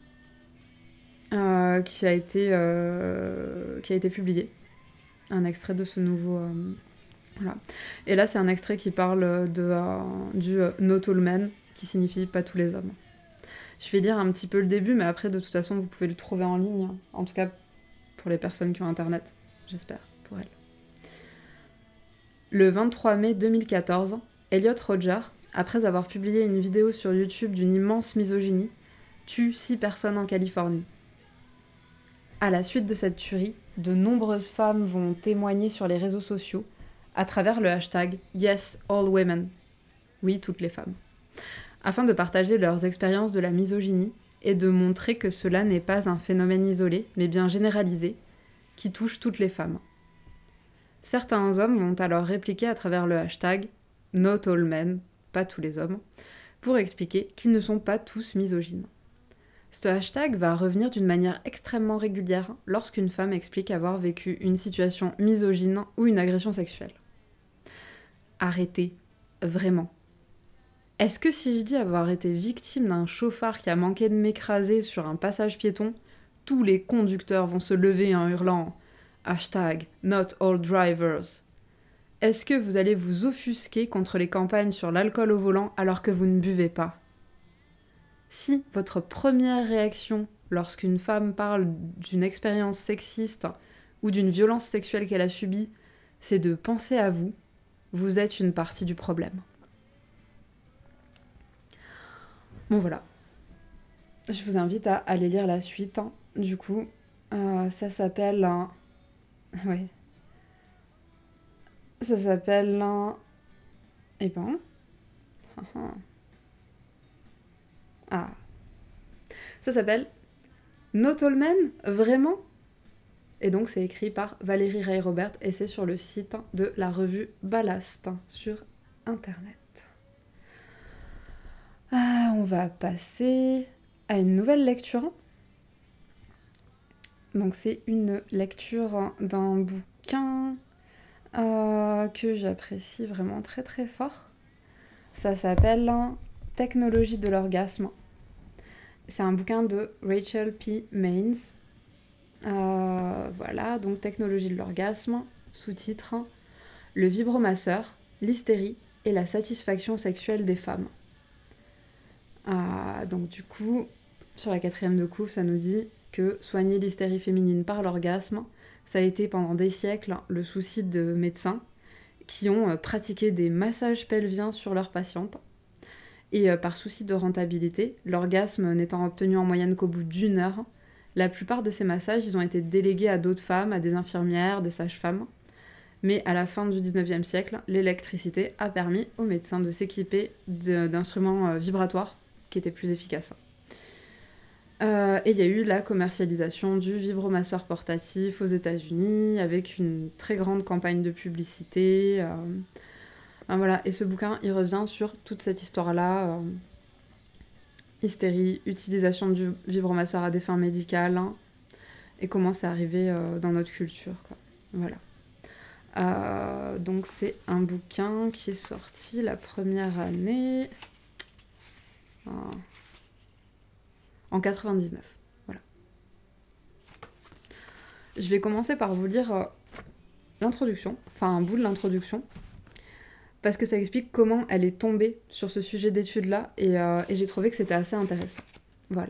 qui a été publié. Un extrait de ce nouveau... voilà. Et là, c'est un extrait qui parle du Not All Men, qui signifie pas tous les hommes. Je vais lire un petit peu le début, mais après, de toute façon, vous pouvez le trouver en ligne. En tout cas, pour les personnes qui ont Internet. J'espère, pour elles. Le 23 mai 2014, Elliot Rodger, après avoir publié une vidéo sur YouTube d'une immense misogynie, tue 6 personnes en Californie. À la suite de cette tuerie, de nombreuses femmes vont témoigner sur les réseaux sociaux à travers le hashtag #YesAllWomen. Oui, toutes les femmes. Afin de partager leurs expériences de la misogynie et de montrer que cela n'est pas un phénomène isolé, mais bien généralisé, qui touche toutes les femmes. Certains hommes vont alors répliquer à travers le hashtag Not All Men, pas tous les hommes, pour expliquer qu'ils ne sont pas tous misogynes. Ce hashtag va revenir d'une manière extrêmement régulière lorsqu'une femme explique avoir vécu une situation misogyne ou une agression sexuelle. Arrêtez, vraiment. Est-ce que si je dis avoir été victime d'un chauffard qui a manqué de m'écraser sur un passage piéton, tous les conducteurs vont se lever en hurlant hashtag Not All Drivers? Est-ce que vous allez vous offusquer contre les campagnes sur l'alcool au volant alors que vous ne buvez pas? Si votre première réaction lorsqu'une femme parle d'une expérience sexiste ou d'une violence sexuelle qu'elle a subie, c'est de penser à vous, vous êtes une partie du problème. Bon voilà. Je vous invite à aller lire la suite. Du coup, ça s'appelle... Ouais. Ça s'appelle... Eh ben... Ah. Ça s'appelle Not All Men, vraiment? Et donc c'est écrit par Valérie Ray-Robert et c'est sur le site de la revue Ballast sur internet. On va passer à une nouvelle lecture. Donc c'est une lecture d'un bouquin que j'apprécie vraiment très très fort. Ça s'appelle Technologie de l'orgasme. C'est un bouquin de Rachel P. Maines. Voilà, donc Technologie de l'orgasme, sous-titre Le vibromasseur, l'hystérie et la satisfaction sexuelle des femmes. Donc du coup, sur la 4e de couve, ça nous dit que soigner l'hystérie féminine par l'orgasme, ça a été pendant des siècles le souci de médecins qui ont pratiqué des massages pelviens sur leurs patientes. Et par souci de rentabilité, l'orgasme n'étant obtenu en moyenne qu'au bout d'1 heure, la plupart de ces massages ils ont été délégués à d'autres femmes, à des infirmières, des sages-femmes. Mais à la fin du 19e siècle, l'électricité a permis aux médecins de s'équiper d'instruments vibratoires qui étaient plus efficaces. Et il y a eu la commercialisation du vibromasseur portatif aux États-Unis avec une très grande campagne de publicité. Voilà. Et ce bouquin, il revient sur toute cette histoire-là. Hystérie, utilisation du vibromasseur à des fins médicales, et comment c'est arrivé dans notre culture, quoi. Voilà. Donc c'est un bouquin qui est sorti la première année en 99. Voilà. Je vais commencer par vous lire l'introduction, enfin un bout de l'introduction, parce que ça explique comment elle est tombée sur ce sujet d'étude-là, et j'ai trouvé que c'était assez intéressant. Voilà.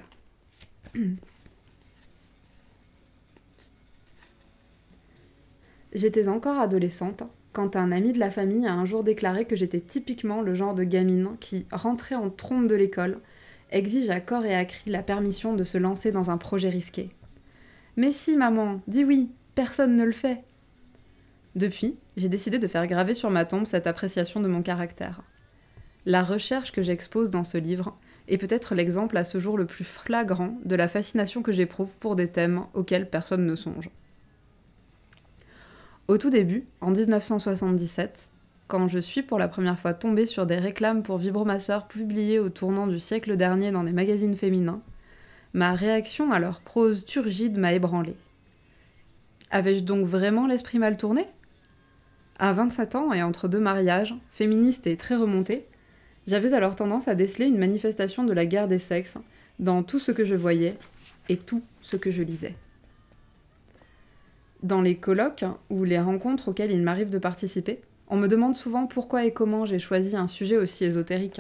J'étais encore adolescente quand un ami de la famille a un jour déclaré que j'étais typiquement le genre de gamine qui, rentrée en trompe de l'école, exige à corps et à cri la permission de se lancer dans un projet risqué. « Mais si, maman, dis oui, personne ne le fait !» Depuis, j'ai décidé de faire graver sur ma tombe cette appréciation de mon caractère. La recherche que j'expose dans ce livre est peut-être l'exemple à ce jour le plus flagrant de la fascination que j'éprouve pour des thèmes auxquels personne ne songe. Au tout début, en 1977, quand je suis pour la première fois tombée sur des réclames pour vibromasseurs publiées au tournant du siècle dernier dans des magazines féminins, ma réaction à leur prose turgide m'a ébranlée. Avais-je donc vraiment l'esprit mal tourné ? À 27 ans et entre deux mariages, féministe et très remontée, j'avais alors tendance à déceler une manifestation de la guerre des sexes dans tout ce que je voyais et tout ce que je lisais. Dans les colloques ou les rencontres auxquelles il m'arrive de participer, on me demande souvent pourquoi et comment j'ai choisi un sujet aussi ésotérique.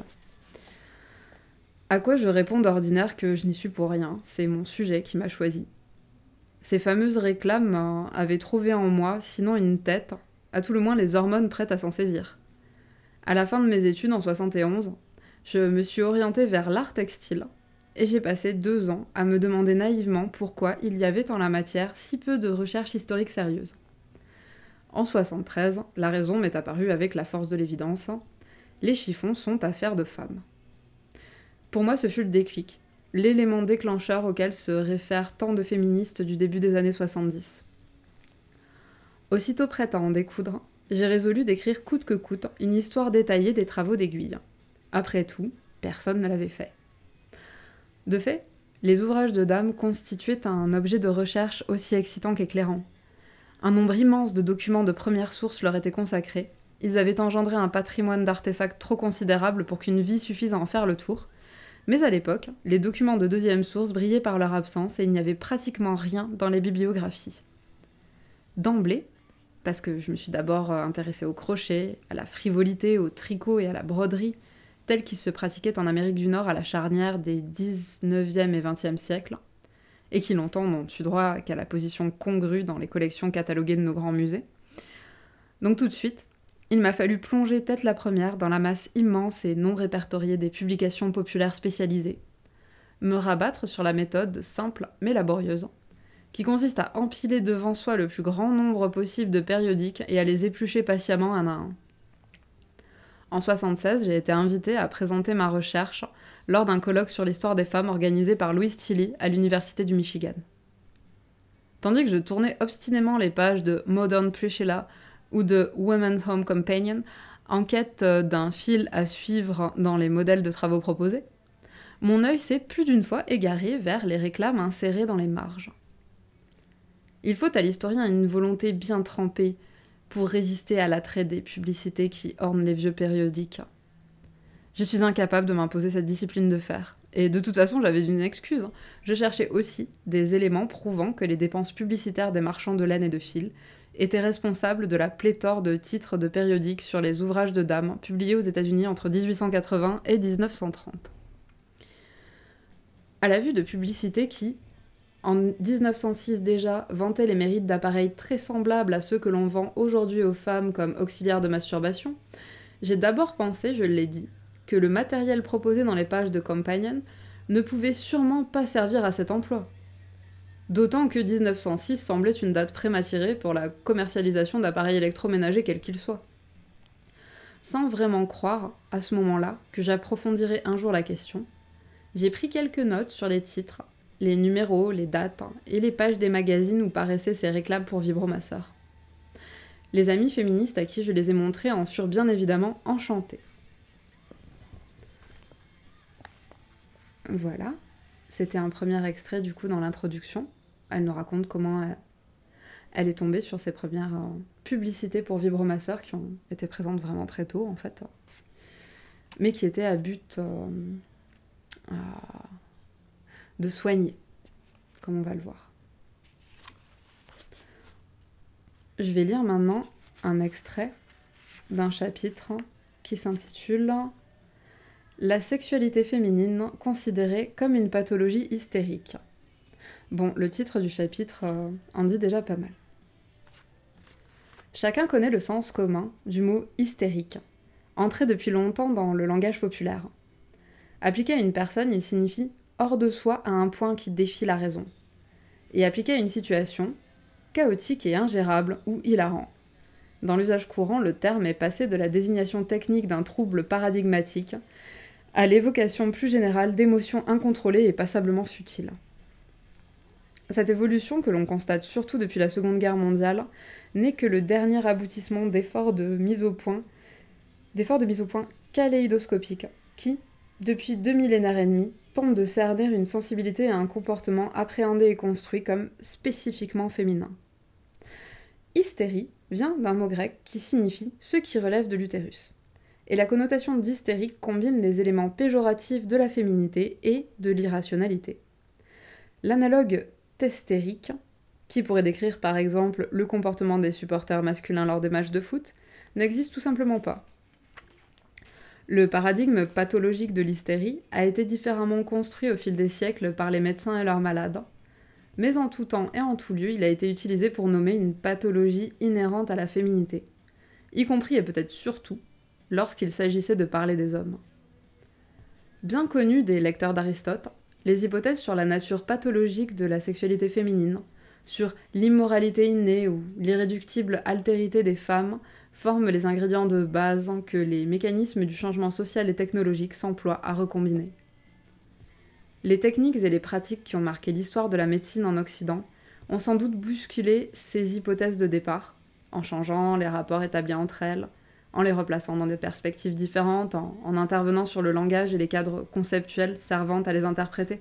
À quoi je réponds d'ordinaire que je n'y suis pour rien, c'est mon sujet qui m'a choisi. Ces fameuses réclames avaient trouvé en moi, sinon une tête, à tout le moins les hormones prêtes à s'en saisir. À la fin de mes études en 71, je me suis orientée vers l'art textile, et j'ai passé 2 ans à me demander naïvement pourquoi il y avait en la matière si peu de recherche historique sérieuse. En 73, la raison m'est apparue avec la force de l'évidence. Les chiffons sont affaires de femmes. Pour moi, ce fut le déclic, l'élément déclencheur auquel se réfèrent tant de féministes du début des années 70. Aussitôt prête à en découdre, j'ai résolu d'écrire coûte que coûte une histoire détaillée des travaux d'Aiguille. Après tout, personne ne l'avait fait. De fait, les ouvrages de dames constituaient un objet de recherche aussi excitant qu'éclairant. Un nombre immense de documents de première source leur était consacré, ils avaient engendré un patrimoine d'artefacts trop considérable pour qu'une vie suffise à en faire le tour, mais à l'époque, les documents de deuxième source brillaient par leur absence et il n'y avait pratiquement rien dans les bibliographies. D'emblée, parce que je me suis d'abord intéressée au crochet, à la frivolité, au tricot et à la broderie, telles qui se pratiquaient en Amérique du Nord à la charnière des 19e et 20e siècles, et qui longtemps n'ont eu droit qu'à la position congrue dans les collections cataloguées de nos grands musées. Donc tout de suite, il m'a fallu plonger tête la première dans la masse immense et non répertoriée des publications populaires spécialisées, me rabattre sur la méthode simple mais laborieuse, qui consiste à empiler devant soi le plus grand nombre possible de périodiques et à les éplucher patiemment un à un. En 1976, j'ai été invitée à présenter ma recherche lors d'un colloque sur l'histoire des femmes organisé par Louise Tilly à l'Université du Michigan. Tandis que je tournais obstinément les pages de Modern Priscilla ou de Women's Home Companion en quête d'un fil à suivre dans les modèles de travaux proposés, mon œil s'est plus d'une fois égaré vers les réclames insérées dans les marges. Il faut à l'historien une volonté bien trempée pour résister à l'attrait des publicités qui ornent les vieux périodiques. Je suis incapable de m'imposer cette discipline de fer. Et de toute façon, j'avais une excuse. Je cherchais aussi des éléments prouvant que les dépenses publicitaires des marchands de laine et de fil étaient responsables de la pléthore de titres de périodiques sur les ouvrages de dames publiés aux États-Unis entre 1880 et 1930. À la vue de publicités qui, en 1906 déjà, vantaient les mérites d'appareils très semblables à ceux que l'on vend aujourd'hui aux femmes comme auxiliaires de masturbation, j'ai d'abord pensé, je l'ai dit, que le matériel proposé dans les pages de Companion ne pouvait sûrement pas servir à cet emploi. D'autant que 1906 semblait une date prématurée pour la commercialisation d'appareils électroménagers quels qu'ils soient. Sans vraiment croire, à ce moment-là, que j'approfondirais un jour la question, j'ai pris quelques notes sur les titres, les numéros, les dates et les pages des magazines où paraissaient ces réclames pour vibromasseurs. Les amis féministes à qui je les ai montrés en furent bien évidemment enchantés. Voilà, c'était un premier extrait du coup dans l'introduction. Elle nous raconte comment elle est tombée sur ses premières publicités pour vibromasseurs qui ont été présentes vraiment très tôt en fait, mais qui étaient à but de soigner, comme on va le voir. Je vais lire maintenant un extrait d'un chapitre qui s'intitule « La sexualité féminine considérée comme une pathologie hystérique ». Bon, le titre du chapitre en dit déjà pas mal. Chacun connaît le sens commun du mot « hystérique », entré depuis longtemps dans le langage populaire. Appliqué à une personne, il signifie « hors de soi à un point qui défie la raison ». Et appliqué à une situation, chaotique et ingérable ou hilarant. Dans l'usage courant, le terme est passé de la désignation technique d'un trouble paradigmatique à l'évocation plus générale d'émotions incontrôlées et passablement futiles. Cette évolution, que l'on constate surtout depuis la Seconde Guerre mondiale, n'est que le dernier aboutissement d'efforts de mise au point kaléidoscopiques qui, depuis 2 millénaires et demi, tentent de cerner une sensibilité et un comportement appréhendé et construit comme spécifiquement féminin. Hystérie vient d'un mot grec qui signifie « ce qui relève de l'utérus ». Et la connotation d'hystérique combine les éléments péjoratifs de la féminité et de l'irrationalité. L'analogue testérique, qui pourrait décrire par exemple le comportement des supporters masculins lors des matchs de foot, n'existe tout simplement pas. Le paradigme pathologique de l'hystérie a été différemment construit au fil des siècles par les médecins et leurs malades, mais en tout temps et en tout lieu, il a été utilisé pour nommer une pathologie inhérente à la féminité, y compris et peut-être surtout lorsqu'il s'agissait de parler des hommes. Bien connus des lecteurs d'Aristote, les hypothèses sur la nature pathologique de la sexualité féminine, sur l'immoralité innée ou l'irréductible altérité des femmes, forment les ingrédients de base que les mécanismes du changement social et technologique s'emploient à recombiner. Les techniques et les pratiques qui ont marqué l'histoire de la médecine en Occident ont sans doute bousculé ces hypothèses de départ, en changeant les rapports établis entre elles, en les replaçant dans des perspectives différentes, en intervenant sur le langage et les cadres conceptuels servant à les interpréter.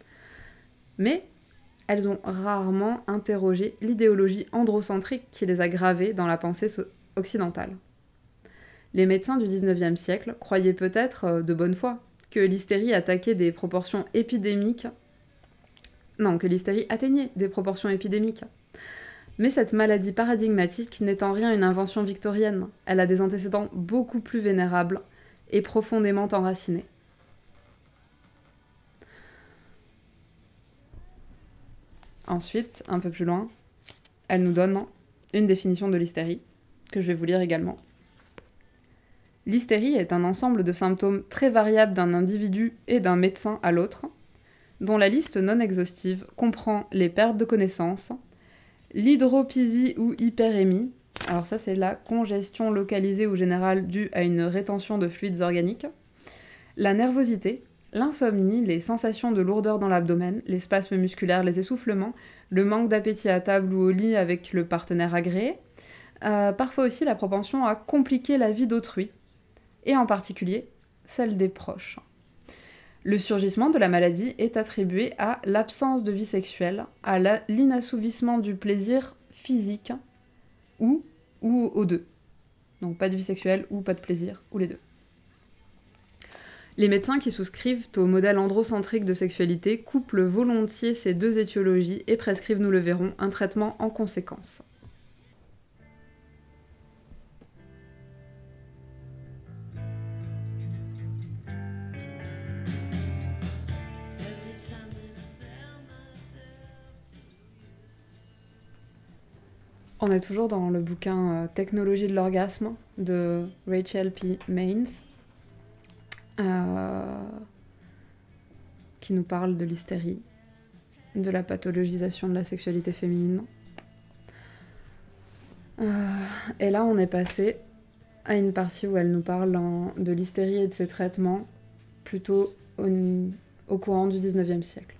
Mais elles ont rarement interrogé l'idéologie androcentrique qui les a gravées dans la pensée occidentale. Les médecins du XIXe siècle croyaient peut-être, de bonne foi, que l'hystérie atteignait des proportions épidémiques. Mais cette maladie paradigmatique n'est en rien une invention victorienne. Elle a des antécédents beaucoup plus vénérables et profondément enracinés. Ensuite, un peu plus loin, elle nous donne une définition de l'hystérie, que je vais vous lire également. L'hystérie est un ensemble de symptômes très variables d'un individu et d'un médecin à l'autre, dont la liste non exhaustive comprend les pertes de connaissance, l'hydropisie ou hyperémie, alors ça c'est la congestion localisée ou générale due à une rétention de fluides organiques, la nervosité, l'insomnie, les sensations de lourdeur dans l'abdomen, les spasmes musculaires, les essoufflements, le manque d'appétit à table ou au lit avec le partenaire agréé, parfois aussi la propension à compliquer la vie d'autrui, et en particulier celle des proches. Le surgissement de la maladie est attribué à l'absence de vie sexuelle, à l'inassouvissement du plaisir physique ou aux deux. Donc pas de vie sexuelle ou pas de plaisir, ou les deux. Les médecins qui souscrivent au modèle androcentrique de sexualité couplent volontiers ces deux étiologies et prescrivent, nous le verrons, un traitement en conséquence. On est toujours dans le bouquin Technologie de l'orgasme de Rachel P. Maines, qui nous parle de l'hystérie, de la pathologisation de la sexualité féminine. Et là, on est passé à une partie où elle nous parle de l'hystérie et de ses traitements, plutôt au courant du 19e siècle.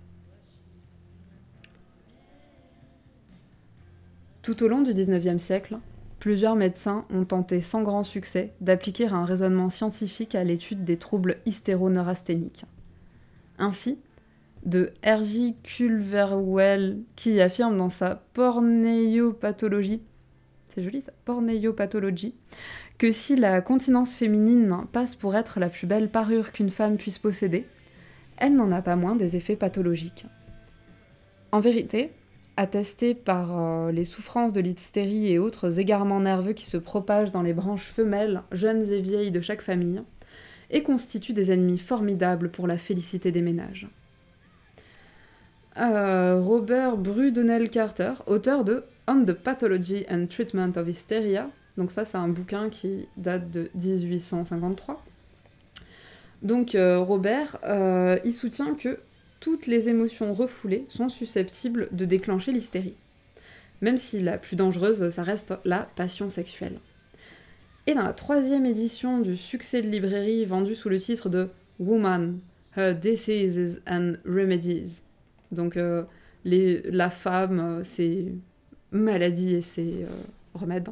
Tout au long du 19e siècle, plusieurs médecins ont tenté sans grand succès d'appliquer un raisonnement scientifique à l'étude des troubles hystéroneurasthéniques. Ainsi, de R.J. Culverwell, qui affirme dans sa pornéiopathologie, c'est joli ça, pornéiopathologie, que si la continence féminine passe pour être la plus belle parure qu'une femme puisse posséder, elle n'en a pas moins des effets pathologiques. En vérité, attesté par les souffrances de l'hystérie et autres égarements nerveux qui se propagent dans les branches femelles, jeunes et vieilles de chaque famille, et constituent des ennemis formidables pour la félicité des ménages. Robert Brudenell Carter, auteur de On the Pathology and Treatment of Hysteria, donc ça c'est un bouquin qui date de 1853. Donc Robert, il soutient que toutes les émotions refoulées sont susceptibles de déclencher l'hystérie. Même si la plus dangereuse, ça reste la passion sexuelle. Et dans la 3e édition du succès de librairie vendu sous le titre de Woman, Her Diseases and Remedies, donc la femme, ses maladies et ses remèdes,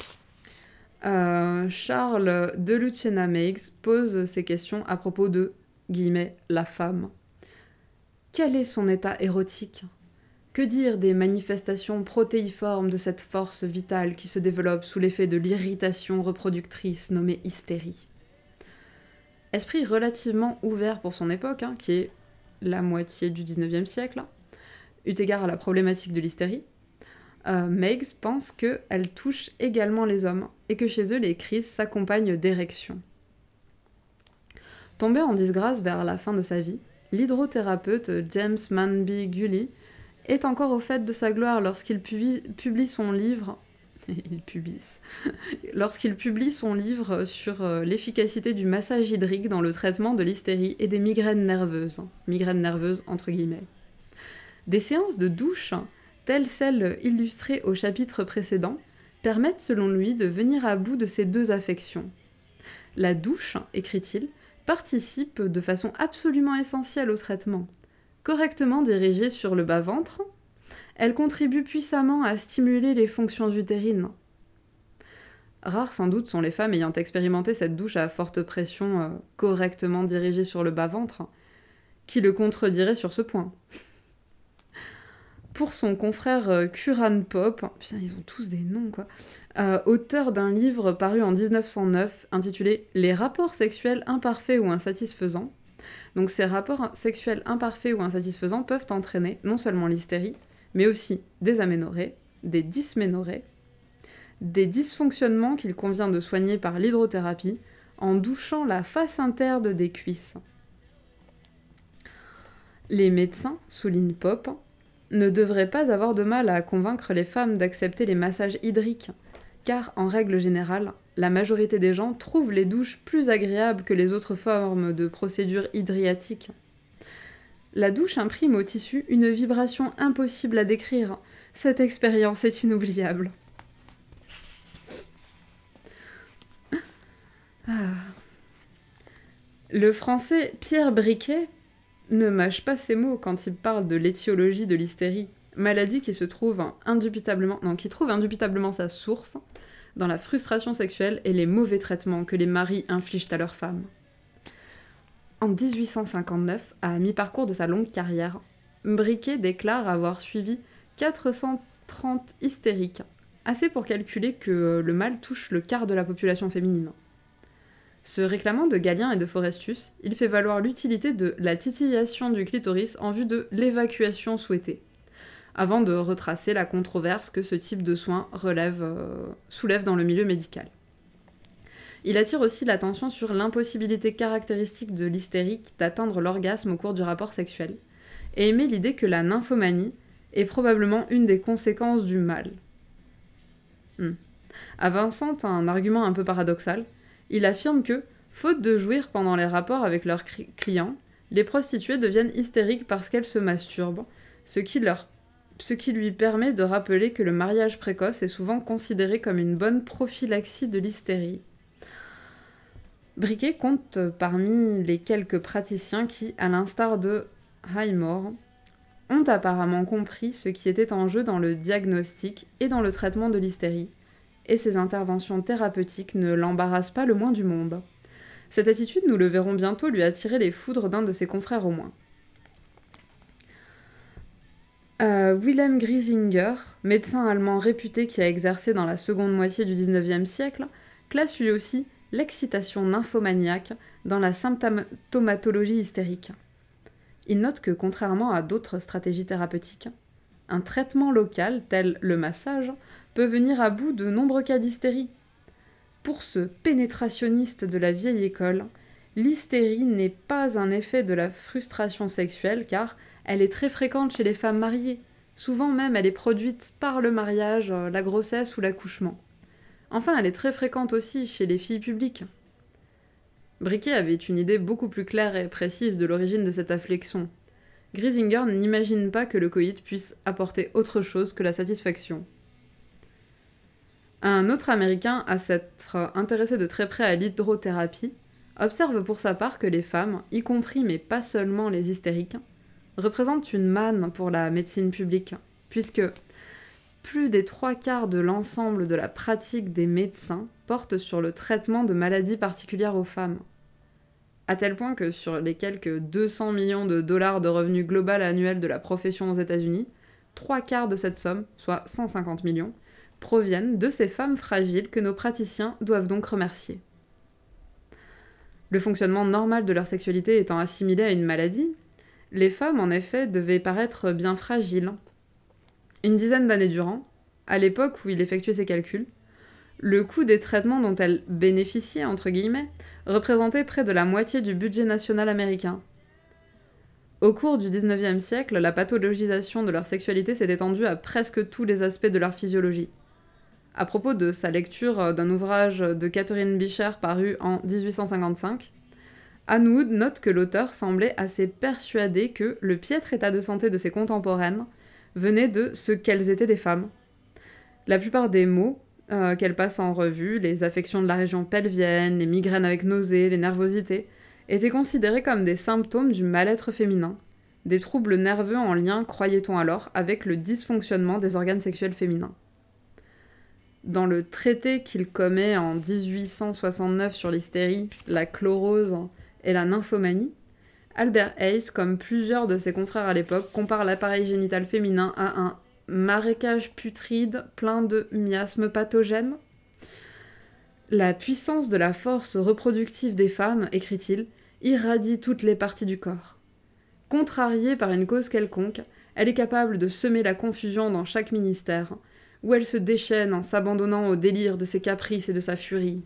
Charles de Lucena Meigs pose ces questions à propos de, guillemets, la femme. Quel est son état érotique ? Que dire des manifestations protéiformes de cette force vitale qui se développe sous l'effet de l'irritation reproductrice nommée hystérie ? Esprit relativement ouvert pour son époque, qui est la moitié du 19e siècle, eu égard à la problématique de l'hystérie, Meigs pense qu'elle touche également les hommes et que chez eux les crises s'accompagnent d'érections. Tombé en disgrâce vers la fin de sa vie, l'hydrothérapeute James Manby Gully est encore au fait de sa gloire lorsqu'il publie son livre sur l'efficacité du massage hydrique dans le traitement de l'hystérie et des migraines nerveuses entre guillemets. Des séances de douche, telles celles illustrées au chapitre précédent, permettent selon lui de venir à bout de ces deux affections. La douche, écrit-il, participe de façon absolument essentielle au traitement. Correctement dirigée sur le bas-ventre, elle contribue puissamment à stimuler les fonctions utérines. Rares sans doute sont les femmes ayant expérimenté cette douche à forte pression correctement dirigée sur le bas-ventre qui le contrediraient sur ce point. Pour son confrère Curran Pope, putain ils ont tous des noms quoi, auteur d'un livre paru en 1909 intitulé « Les rapports sexuels imparfaits ou insatisfaisants », donc ces rapports sexuels imparfaits ou insatisfaisants peuvent entraîner non seulement l'hystérie, mais aussi des aménorrhées, des dysménorrhées, des dysfonctionnements qu'il convient de soigner par l'hydrothérapie en douchant la face interne des cuisses. Les médecins, souligne Pope, ne devraient pas avoir de mal à convaincre les femmes d'accepter les massages hydriques, car, en règle générale, la majorité des gens trouvent les douches plus agréables que les autres formes de procédures hydriatiques. La douche imprime au tissu une vibration impossible à décrire. Cette expérience est inoubliable. Le français Pierre Briquet ne mâche pas ses mots quand il parle de l'étiologie de l'hystérie, maladie qui trouve indubitablement sa source dans la frustration sexuelle et les mauvais traitements que les maris infligent à leurs femmes. En 1859, à mi-parcours de sa longue carrière, Briquet déclare avoir suivi 430 hystériques, assez pour calculer que le mal touche le quart de la population féminine. Se réclamant de Galien et de Forestus, il fait valoir l'utilité de la titillation du clitoris en vue de l'évacuation souhaitée, avant de retracer la controverse que ce type de soin soulève dans le milieu médical. Il attire aussi l'attention sur l'impossibilité caractéristique de l'hystérique d'atteindre l'orgasme au cours du rapport sexuel, et émet l'idée que la nymphomanie est probablement une des conséquences du mal. Avançant un argument un peu paradoxal, il affirme que, faute de jouir pendant les rapports avec leurs clients, les prostituées deviennent hystériques parce qu'elles se masturbent, ce qui lui permet de rappeler que le mariage précoce est souvent considéré comme une bonne prophylaxie de l'hystérie. Briquet compte parmi les quelques praticiens qui, à l'instar de Highmore, ont apparemment compris ce qui était en jeu dans le diagnostic et dans le traitement de l'hystérie, et ses interventions thérapeutiques ne l'embarrassent pas le moins du monde. Cette attitude, nous le verrons bientôt, lui attirer les foudres d'un de ses confrères au moins. Wilhelm Griesinger, médecin allemand réputé qui a exercé dans la seconde moitié du XIXe siècle, classe lui aussi l'excitation nymphomaniaque dans la symptomatologie hystérique. Il note que, contrairement à d'autres stratégies thérapeutiques, un traitement local, tel le massage, peut venir à bout de nombreux cas d'hystérie. Pour ce pénétrationniste de la vieille école, l'hystérie n'est pas un effet de la frustration sexuelle, car elle est très fréquente chez les femmes mariées. Souvent même, elle est produite par le mariage, la grossesse ou l'accouchement. Enfin, elle est très fréquente aussi chez les filles publiques. Briquet avait une idée beaucoup plus claire et précise de l'origine de cette affliction. Griesinger n'imagine pas que le coït puisse apporter autre chose que la satisfaction. Un autre Américain, à s'être intéressé de très près à l'hydrothérapie, observe pour sa part que les femmes, y compris mais pas seulement les hystériques, représentent une manne pour la médecine publique, puisque plus des 3/4 de l'ensemble de la pratique des médecins porte sur le traitement de maladies particulières aux femmes. À tel point que sur les quelques 200 millions de dollars de revenus global annuel de la profession aux États-Unis, 3/4 de cette somme, soit 150 millions, proviennent de ces femmes fragiles que nos praticiens doivent donc remercier. Le fonctionnement normal de leur sexualité étant assimilé à une maladie, les femmes, en effet, devaient paraître bien fragiles. Une dizaine d'années durant, à l'époque où il effectuait ses calculs, le coût des traitements dont elles bénéficiaient, entre guillemets, représentait près de la moitié du budget national américain. Au cours du XIXe siècle, la pathologisation de leur sexualité s'est étendue à presque tous les aspects de leur physiologie. À propos de sa lecture d'un ouvrage de Catherine Beecher paru en 1855, Anne Wood note que l'auteur semblait assez persuadé que le piètre état de santé de ses contemporaines venait de ce qu'elles étaient des femmes. La plupart des maux qu'elle passe en revue, les affections de la région pelvienne, les migraines avec nausées, les nervosités, étaient considérés comme des symptômes du mal-être féminin, des troubles nerveux en lien, croyait-on alors, avec le dysfonctionnement des organes sexuels féminins. Dans le traité qu'il commet en 1869 sur l'hystérie, la chlorose et la nymphomanie, Albert Hayes, comme plusieurs de ses confrères à l'époque, compare l'appareil génital féminin à un marécage putride plein de miasmes pathogènes. La puissance de la force reproductive des femmes, écrit-il, irradie toutes les parties du corps. Contrariée par une cause quelconque, elle est capable de semer la confusion dans chaque ministère, où elle se déchaîne en s'abandonnant au délire de ses caprices et de sa furie.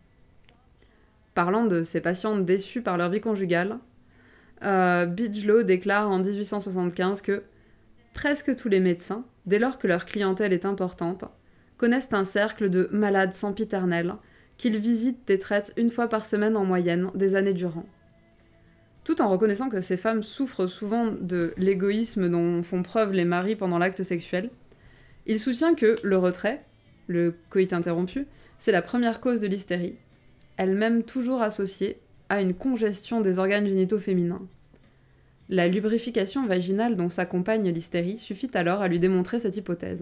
Parlant de ses patientes déçues par leur vie conjugale, Bigelow déclare en 1875 que presque tous les médecins, dès lors que leur clientèle est importante, connaissent un cercle de malades sempiternels qu'ils visitent et traitent une fois par semaine en moyenne, des années durant. Tout en reconnaissant que ces femmes souffrent souvent de l'égoïsme dont font preuve les maris pendant l'acte sexuel, il soutient que le retrait, le coït interrompu, c'est la première cause de l'hystérie, elle-même toujours associée à une congestion des organes génitaux féminins. La lubrification vaginale dont s'accompagne l'hystérie suffit alors à lui démontrer cette hypothèse.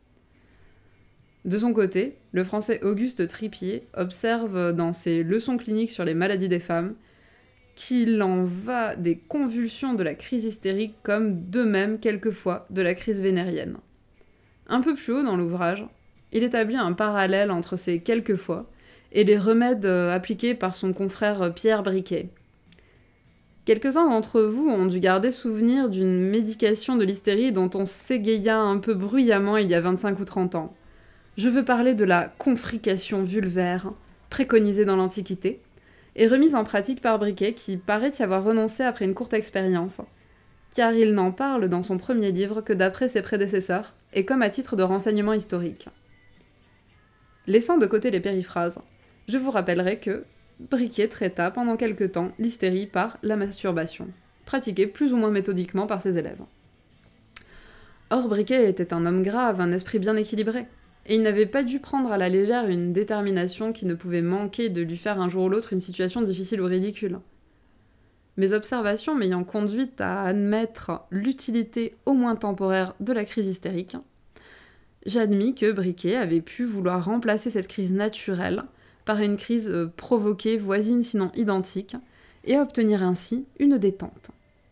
De son côté, le français Auguste Tripier observe dans ses leçons cliniques sur les maladies des femmes qu'il en va des convulsions de la crise hystérique comme de même quelquefois de la crise vénérienne. Un peu plus haut dans l'ouvrage, il établit un parallèle entre ces quelquefois et les remèdes appliqués par son confrère Pierre Briquet. Quelques-uns d'entre vous ont dû garder souvenir d'une médication de l'hystérie dont on s'égaya un peu bruyamment il y a 25 ou 30 ans. Je veux parler de la confrication vulvaire, préconisée dans l'Antiquité, et remise en pratique par Briquet qui paraît y avoir renoncé après une courte expérience, car il n'en parle dans son premier livre que d'après ses prédécesseurs, et comme à titre de renseignement historique. Laissant de côté les périphrases, je vous rappellerai que Briquet traita pendant quelque temps l'hystérie par la masturbation, pratiquée plus ou moins méthodiquement par ses élèves. Or, Briquet était un homme grave, un esprit bien équilibré, et il n'avait pas dû prendre à la légère une détermination qui ne pouvait manquer de lui faire un jour ou l'autre une situation difficile ou ridicule. Mes observations m'ayant conduite à admettre l'utilité au moins temporaire de la crise hystérique, j'admis que Briquet avait pu vouloir remplacer cette crise naturelle par une crise provoquée, voisine sinon identique, et obtenir ainsi une détente.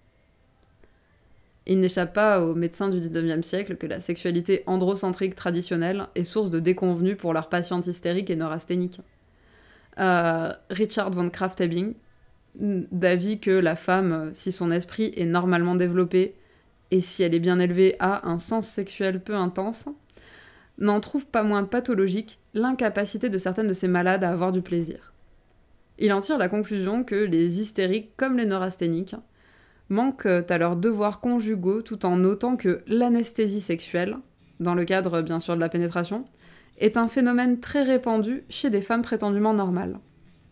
Il n'échappe pas aux médecins du XIXe siècle que la sexualité androcentrique traditionnelle est source de déconvenus pour leurs patientes hystériques et neurasthéniques. Richard von Krafft-Ebing, d'avis que la femme, si son esprit est normalement développé et si elle est bien élevée, a un sens sexuel peu intense, n'en trouve pas moins pathologique l'incapacité de certaines de ces malades à avoir du plaisir. Il en tire la conclusion que les hystériques, comme les neurasthéniques, manquent à leurs devoirs conjugaux tout en notant que l'anesthésie sexuelle, dans le cadre bien sûr de la pénétration, est un phénomène très répandu chez des femmes prétendument normales.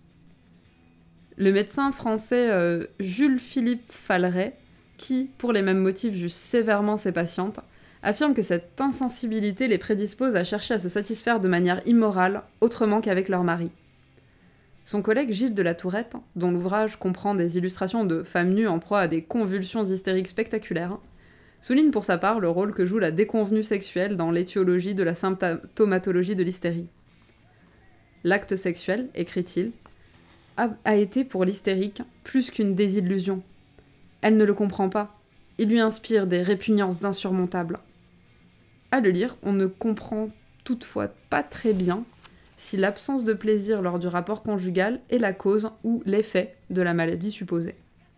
Le médecin français Jules-Philippe Falleret, qui, pour les mêmes motifs, juge sévèrement ses patientes, affirme que cette insensibilité les prédispose à chercher à se satisfaire de manière immorale, autrement qu'avec leur mari. Son collègue Gilles de la Tourette, dont l'ouvrage comprend des illustrations de femmes nues en proie à des convulsions hystériques spectaculaires, souligne pour sa part le rôle que joue la déconvenue sexuelle dans l'étiologie de la symptomatologie de l'hystérie. L'acte sexuel, écrit-il, a été pour l'hystérique plus qu'une désillusion. Elle ne le comprend pas. Il lui inspire des répugnances insurmontables. À le lire, on ne comprend toutefois pas très bien si l'absence de plaisir lors du rapport conjugal est la cause ou l'effet de la maladie supposée.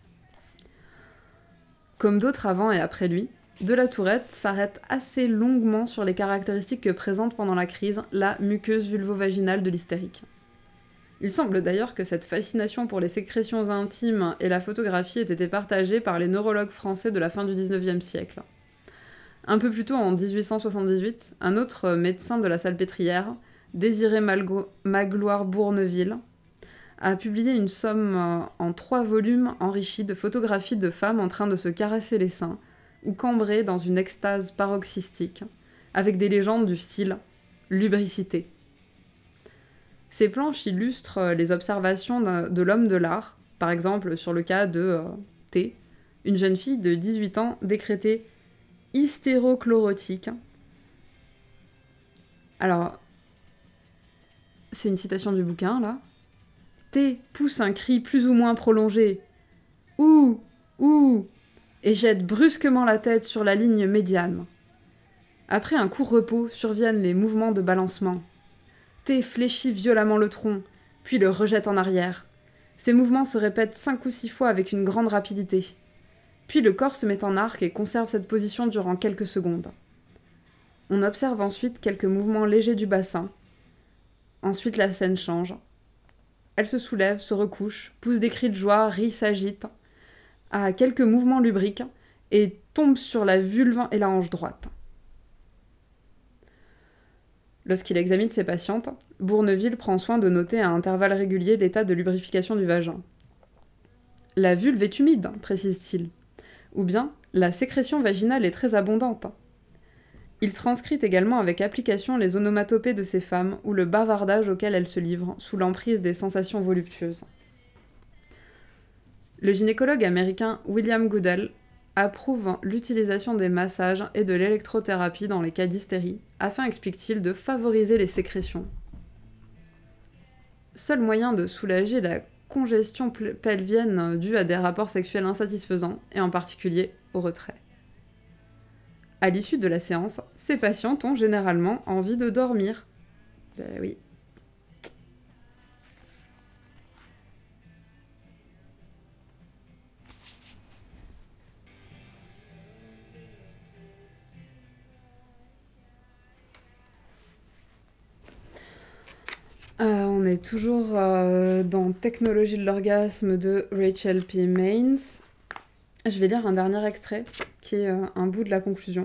Comme d'autres avant et après lui, de la Tourette s'arrête assez longuement sur les caractéristiques que présente pendant la crise la muqueuse vulvo-vaginale de l'hystérique. Il semble d'ailleurs que cette fascination pour les sécrétions intimes et la photographie ait été partagée par les neurologues français de la fin du XIXe siècle. Un peu plus tôt, en 1878, un autre médecin de la Salpêtrière, Désiré Magloire-Bourneville, a publié une somme en 3 volumes enrichis de photographies de femmes en train de se caresser les seins ou cambrées dans une extase paroxystique, avec des légendes du style « lubricité ». Ces planches illustrent les observations de l'homme de l'art, par exemple sur le cas de T, une jeune fille de 18 ans décrétée hystérochlorotique. Alors, c'est une citation du bouquin, là. T pousse un cri plus ou moins prolongé. Ouh, ouh, et jette brusquement la tête sur la ligne médiane. Après un court repos surviennent les mouvements de balancement. T fléchit violemment le tronc, puis le rejette en arrière. Ces mouvements se répètent 5 ou 6 fois avec une grande rapidité. Puis le corps se met en arc et conserve cette position durant quelques secondes. On observe ensuite quelques mouvements légers du bassin. Ensuite la scène change. Elle se soulève, se recouche, pousse des cris de joie, rit, s'agite, a quelques mouvements lubriques et tombe sur la vulve et la hanche droite. Lorsqu'il examine ses patientes, Bourneville prend soin de noter à intervalles réguliers l'état de lubrification du vagin. La vulve est humide, précise-t-il, ou bien la sécrétion vaginale est très abondante. Il transcrit également avec application les onomatopées de ces femmes ou le bavardage auquel elles se livrent sous l'emprise des sensations voluptueuses. Le gynécologue américain William Goodell approuve l'utilisation des massages et de l'électrothérapie dans les cas d'hystérie, afin, explique-t-il, de favoriser les sécrétions. Seul moyen de soulager la congestion pelvienne due à des rapports sexuels insatisfaisants, et en particulier au retrait. À l'issue de la séance, ces patientes ont généralement envie de dormir. Ben oui. On est toujours dans Technologie de l'orgasme de Rachel P. Maines. Je vais lire un dernier extrait, qui est un bout de la conclusion.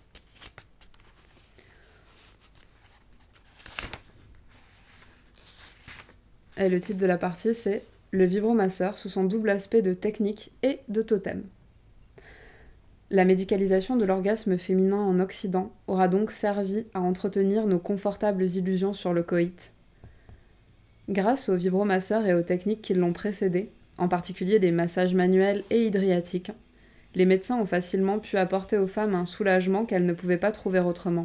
Et le titre de la partie, c'est « Le vibromasseur sous son double aspect de technique et de totem ». La médicalisation de l'orgasme féminin en Occident aura donc servi à entretenir nos confortables illusions sur le coït. Grâce aux vibromasseurs et aux techniques qui l'ont précédé, en particulier les massages manuels et hydriatiques, les médecins ont facilement pu apporter aux femmes un soulagement qu'elles ne pouvaient pas trouver autrement.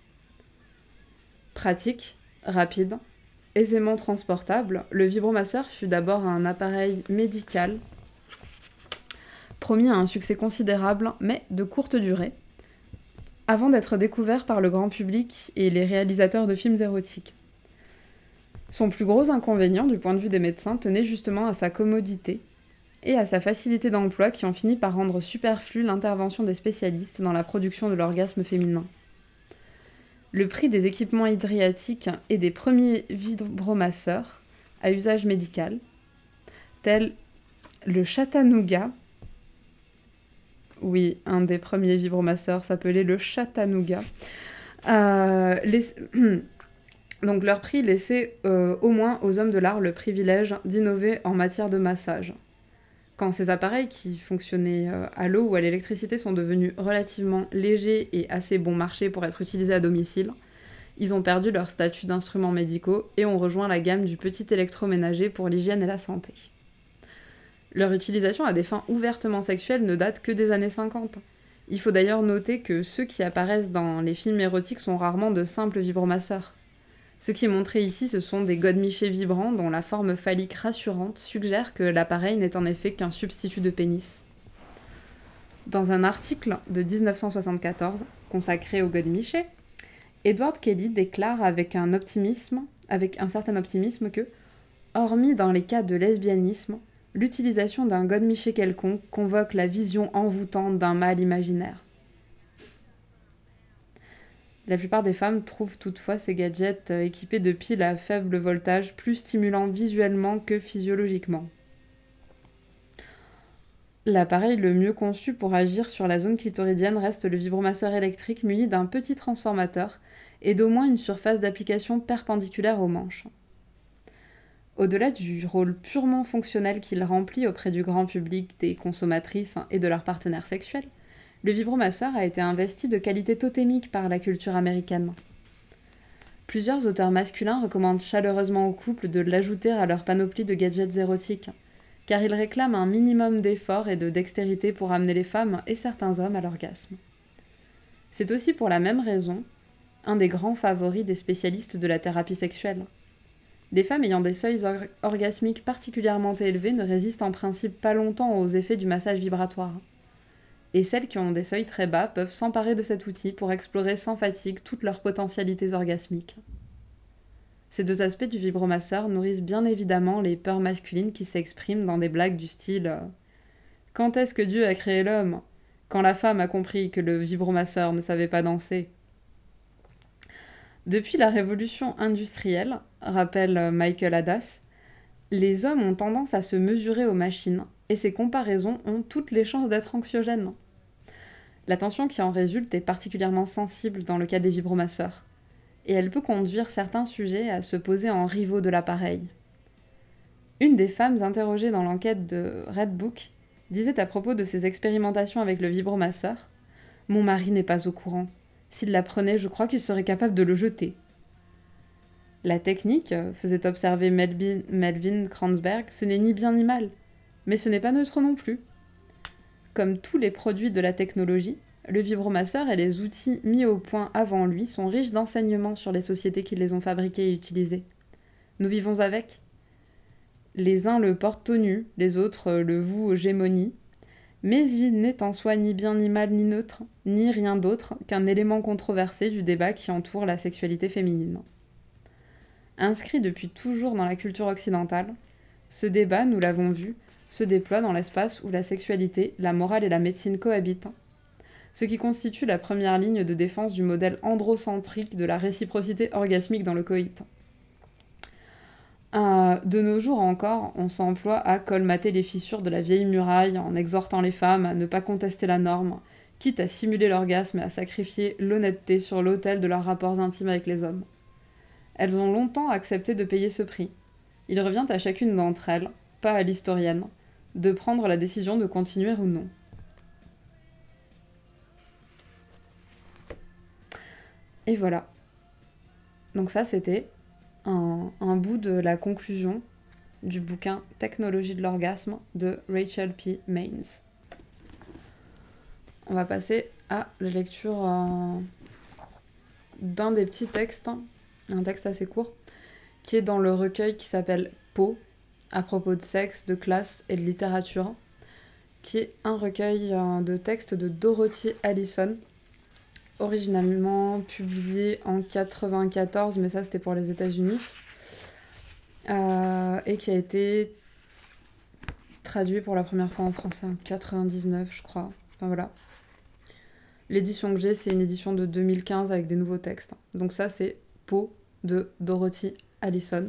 Pratique, rapide, aisément transportable, le vibromasseur fut d'abord un appareil médical promis à un succès considérable, mais de courte durée, avant d'être découvert par le grand public et les réalisateurs de films érotiques. Son plus gros inconvénient du point de vue des médecins tenait justement à sa commodité et à sa facilité d'emploi qui ont fini par rendre superflue l'intervention des spécialistes dans la production de l'orgasme féminin. Le prix des équipements hydriatiques et des premiers vibromasseurs à usage médical, tels le Chattanooga. Oui, un des premiers vibromasseurs s'appelait le Chattanooga. Donc leur prix laissait au moins aux hommes de l'art le privilège d'innover en matière de massage. Quand ces appareils qui fonctionnaient à l'eau ou à l'électricité sont devenus relativement légers et assez bon marché pour être utilisés à domicile, ils ont perdu leur statut d'instruments médicaux et ont rejoint la gamme du petit électroménager pour l'hygiène et la santé. Leur utilisation à des fins ouvertement sexuelles ne date que des années 50. Il faut d'ailleurs noter que ceux qui apparaissent dans les films érotiques sont rarement de simples vibromasseurs. Ce qui est montré ici, ce sont des godemichés vibrants dont la forme phallique rassurante suggère que l'appareil n'est en effet qu'un substitut de pénis. Dans un article de 1974 consacré au godemiché, Edward Kelly déclare avec un certain optimisme que, hormis dans les cas de lesbianisme, l'utilisation d'un godemiché quelconque convoque la vision envoûtante d'un mâle imaginaire. La plupart des femmes trouvent toutefois ces gadgets équipés de piles à faible voltage plus stimulants visuellement que physiologiquement. L'appareil le mieux conçu pour agir sur la zone clitoridienne reste le vibromasseur électrique muni d'un petit transformateur et d'au moins une surface d'application perpendiculaire au manche. Au-delà du rôle purement fonctionnel qu'il remplit auprès du grand public, des consommatrices et de leurs partenaires sexuels, le vibromasseur a été investi de qualités totémiques par la culture américaine. Plusieurs auteurs masculins recommandent chaleureusement aux couples de l'ajouter à leur panoplie de gadgets érotiques, car ils réclament un minimum d'effort et de dextérité pour amener les femmes et certains hommes à l'orgasme. C'est aussi pour la même raison un des grands favoris des spécialistes de la thérapie sexuelle. Les femmes ayant des seuils orgasmiques particulièrement élevés ne résistent en principe pas longtemps aux effets du massage vibratoire. Et celles qui ont des seuils très bas peuvent s'emparer de cet outil pour explorer sans fatigue toutes leurs potentialités orgasmiques. Ces deux aspects du vibromasseur nourrissent bien évidemment les peurs masculines qui s'expriment dans des blagues du style « Quand est-ce que Dieu a créé l'homme ? Quand la femme a compris que le vibromasseur ne savait pas danser ?» Depuis la révolution industrielle, rappelle Michael Hadas, les hommes ont tendance à se mesurer aux machines, et ces comparaisons ont toutes les chances d'être anxiogènes. La tension qui en résulte est particulièrement sensible dans le cas des vibromasseurs, et elle peut conduire certains sujets à se poser en rivaux de l'appareil. Une des femmes interrogées dans l'enquête de Redbook disait à propos de ses expérimentations avec le vibromasseur « Mon mari n'est pas au courant. S'il l'apprenait, je crois qu'il serait capable de le jeter. » La technique, faisait observer Melvin Kranzberg, ce n'est ni bien ni mal, mais ce n'est pas neutre non plus. Comme tous les produits de la technologie, le vibromasseur et les outils mis au point avant lui sont riches d'enseignements sur les sociétés qui les ont fabriqués et utilisés. Nous vivons avec. Les uns le portent au nu, les autres le vouent aux gémonies, mais il n'est en soi ni bien ni mal ni neutre, ni rien d'autre qu'un élément controversé du débat qui entoure la sexualité féminine. Inscrit depuis toujours dans la culture occidentale, ce débat, nous l'avons vu, se déploie dans l'espace où la sexualité, la morale et la médecine cohabitent, ce qui constitue la première ligne de défense du modèle androcentrique de la réciprocité orgasmique dans le coït. De nos jours encore, on s'emploie à colmater les fissures de la vieille muraille en exhortant les femmes à ne pas contester la norme, quitte à simuler l'orgasme et à sacrifier l'honnêteté sur l'autel de leurs rapports intimes avec les hommes. Elles ont longtemps accepté de payer ce prix. Il revient à chacune d'entre elles, pas à l'historienne, de prendre la décision de continuer ou non. Et voilà. Donc ça, c'était un bout de la conclusion du bouquin Technologie de l'orgasme de Rachel P. Maines. On va passer à la lecture d'un des petits textes, un texte assez court, qui est dans le recueil qui s'appelle Pau, à propos de sexe, de classe et de littérature, qui est un recueil de textes de Dorothy Allison, originalement publié en 1994, mais ça c'était pour les États-Unis, et qui a été traduit pour la première fois en français en 1999, je crois. Enfin voilà. L'édition que j'ai, c'est une édition de 2015 avec des nouveaux textes. Donc ça, c'est Pau de Dorothy Allison.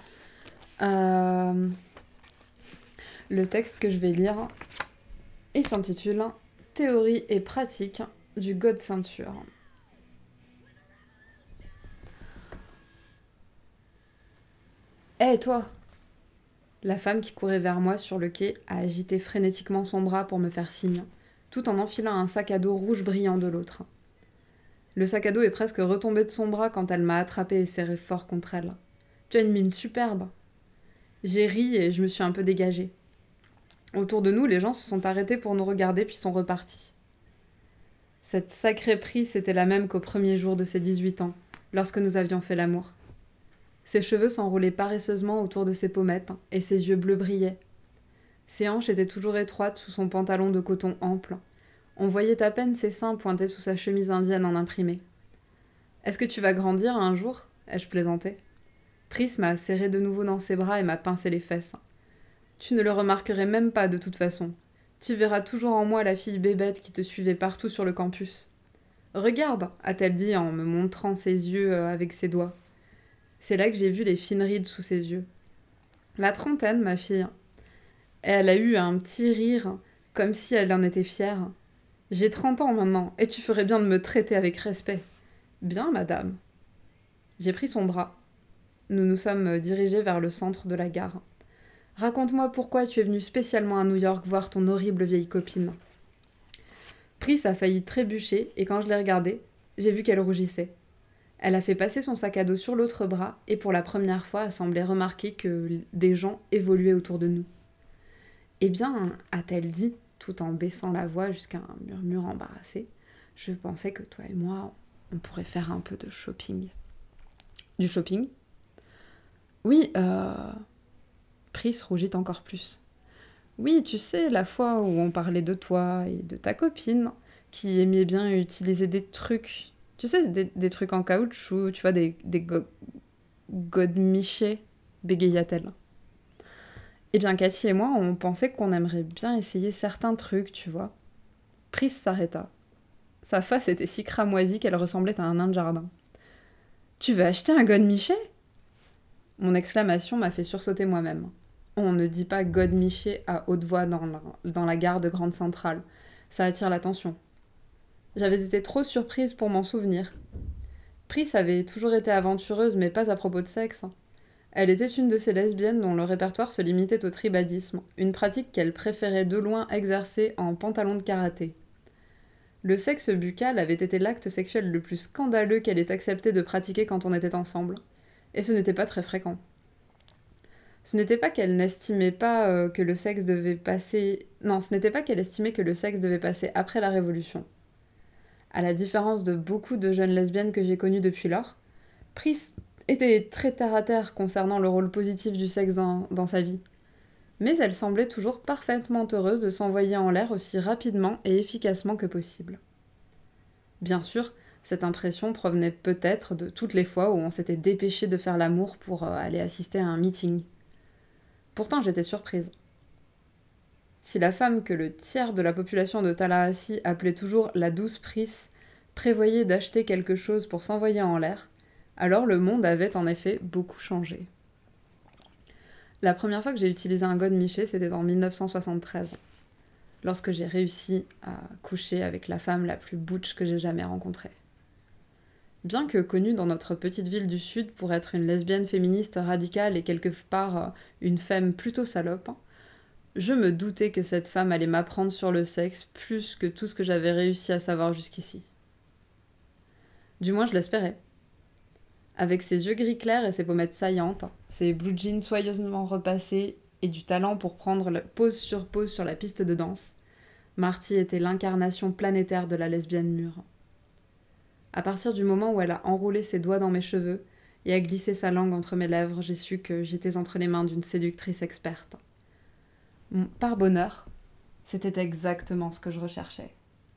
Le texte que je vais lire, il s'intitule « Théorie et pratique du God ceinture ». Hé, toi! La femme qui courait vers moi sur le quai a agité frénétiquement son bras pour me faire signe, tout en enfilant un sac à dos rouge brillant de l'autre. Le sac à dos est presque retombé de son bras quand elle m'a attrapé et serré fort contre elle. « Tu as une mine superbe !» J'ai ri et je me suis un peu dégagée. Autour de nous, les gens se sont arrêtés pour nous regarder puis sont repartis. Cette sacrée prise était la même qu'au premier jour de ses 18 ans, lorsque nous avions fait l'amour. Ses cheveux s'enroulaient paresseusement autour de ses pommettes et ses yeux bleus brillaient. Ses hanches étaient toujours étroites sous son pantalon de coton ample. On voyait à peine ses seins pointés sous sa chemise indienne en imprimé. « Est-ce que tu vas grandir un jour ?» ai-je plaisanté. Pris m'a serré de nouveau dans ses bras et m'a pincé les fesses. « Tu ne le remarquerais même pas de toute façon. Tu verras toujours en moi la fille bébête qui te suivait partout sur le campus. »« Regarde !» a-t-elle dit en me montrant ses yeux avec ses doigts. C'est là que j'ai vu les fines rides sous ses yeux. La trentaine, ma fille. Elle a eu un petit rire, comme si elle en était fière. J'ai 30 ans maintenant, et tu ferais bien de me traiter avec respect. Bien, madame. J'ai pris son bras. Nous nous sommes dirigés vers le centre de la gare. Raconte-moi pourquoi tu es venue spécialement à New York voir ton horrible vieille copine. Pris a failli trébucher, et quand je l'ai regardée, j'ai vu qu'elle rougissait. Elle a fait passer son sac à dos sur l'autre bras, et pour la première fois a semblé remarquer que des gens évoluaient autour de nous. Eh bien, a-t-elle dit, tout en baissant la voix jusqu'à un murmure embarrassé, je pensais que toi et moi, on pourrait faire un peu de shopping. Du shopping ? Oui, Pris rougit encore plus. Oui, tu sais, la fois où on parlait de toi et de ta copine, qui aimait bien utiliser des trucs, tu sais, des trucs en caoutchouc, tu vois, des godemichés, bégaya-t-elle. Eh bien, Cathy et moi, on pensait qu'on aimerait bien essayer certains trucs, tu vois. Pris s'arrêta. Sa face était si cramoisie qu'elle ressemblait à un nain de jardin. « Tu veux acheter un godemiché ?» Mon exclamation m'a fait sursauter moi-même. On ne dit pas godemiché à haute voix dans la gare de Grande Centrale. Ça attire l'attention. J'avais été trop surprise pour m'en souvenir. Pris avait toujours été aventureuse, mais pas à propos de sexe. Elle était une de ces lesbiennes dont le répertoire se limitait au tribadisme, une pratique qu'elle préférait de loin exercer en pantalon de karaté. Le sexe buccal avait été l'acte sexuel le plus scandaleux qu'elle ait accepté de pratiquer quand on était ensemble, et ce n'était pas très fréquent. Ce n'était pas qu'elle n'estimait pas que le sexe devait passer... Non, ce n'était pas qu'elle estimait que le sexe devait passer après la Révolution. À la différence de beaucoup de jeunes lesbiennes que j'ai connues depuis lors, Pris était très terre-à-terre concernant le rôle positif du sexe dans sa vie. Mais elle semblait toujours parfaitement heureuse de s'envoyer en l'air aussi rapidement et efficacement que possible. Bien sûr, cette impression provenait peut-être de toutes les fois où on s'était dépêché de faire l'amour pour aller assister à un meeting. Pourtant, j'étais surprise. Si la femme que le tiers de la population de Tallahassee appelait toujours la douce Pris prévoyait d'acheter quelque chose pour s'envoyer en l'air, alors le monde avait en effet beaucoup changé. La première fois que j'ai utilisé un godemiché, c'était en 1973, lorsque j'ai réussi à coucher avec la femme la plus butch que j'ai jamais rencontrée. Bien que connue dans notre petite ville du Sud pour être une lesbienne féministe radicale et quelque part une femme plutôt salope, je me doutais que cette femme allait m'apprendre sur le sexe plus que tout ce que j'avais réussi à savoir jusqu'ici. Du moins, je l'espérais. Avec ses yeux gris clairs et ses pommettes saillantes, ses blue jeans soigneusement repassés et du talent pour prendre pose sur la piste de danse, Marty était l'incarnation planétaire de la lesbienne mûre. À partir du moment où elle a enroulé ses doigts dans mes cheveux et a glissé sa langue entre mes lèvres, j'ai su que j'étais entre les mains d'une séductrice experte. Par bonheur, c'était exactement ce que je recherchais.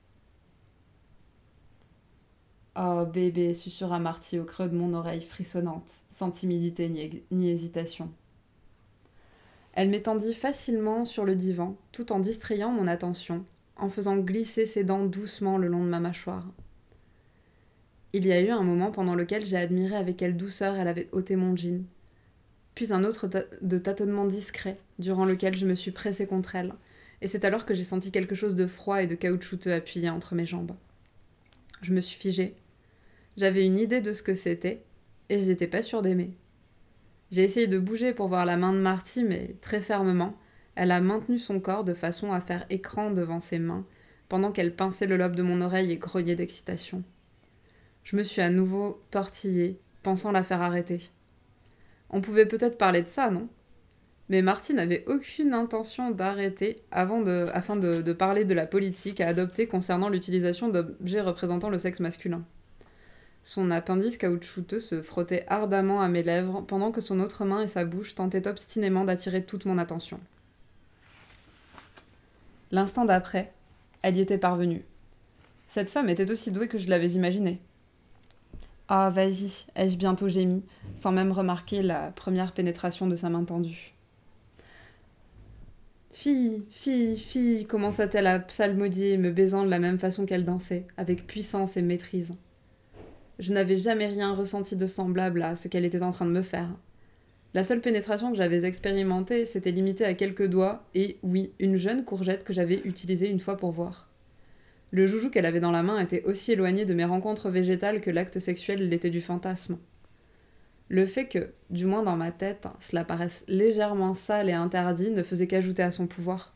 Oh bébé, susurra Marty au creux de mon oreille frissonnante, sans timidité ni hésitation. Elle m'étendit facilement sur le divan, tout en distrayant mon attention, en faisant glisser ses dents doucement le long de ma mâchoire. Il y a eu un moment pendant lequel j'ai admiré avec quelle douceur elle avait ôté mon jean, puis un autre de tâtonnement discret, durant lequel je me suis pressée contre elle, et c'est alors que j'ai senti quelque chose de froid et de caoutchouteux appuyé entre mes jambes. Je me suis figée. J'avais une idée de ce que c'était, et je n'étais pas sûre d'aimer. J'ai essayé de bouger pour voir la main de Marty, mais très fermement, elle a maintenu son corps de façon à faire écran devant ses mains, pendant qu'elle pinçait le lobe de mon oreille et grognait d'excitation. Je me suis à nouveau tortillée, pensant la faire arrêter. On pouvait peut-être parler de ça, non ? Mais Marty n'avait aucune intention d'arrêter afin de parler de la politique à adopter concernant l'utilisation d'objets représentant le sexe masculin. Son appendice caoutchouteux se frottait ardemment à mes lèvres pendant que son autre main et sa bouche tentaient obstinément d'attirer toute mon attention. L'instant d'après, elle y était parvenue. Cette femme était aussi douée que je l'avais imaginé. « Ah, vas-y » ai-je bientôt gémi, sans même remarquer la première pénétration de sa main tendue. « Fille, fille, fille » commença-t-elle à psalmodier, me baisant de la même façon qu'elle dansait, avec puissance et maîtrise. Je n'avais jamais rien ressenti de semblable à ce qu'elle était en train de me faire. La seule pénétration que j'avais expérimentée s'était limitée à quelques doigts et, oui, une jeune courgette que j'avais utilisée une fois pour voir. Le joujou qu'elle avait dans la main était aussi éloigné de mes rencontres végétales que l'acte sexuel l'était du fantasme. Le fait que, du moins dans ma tête, cela paraisse légèrement sale et interdit ne faisait qu'ajouter à son pouvoir.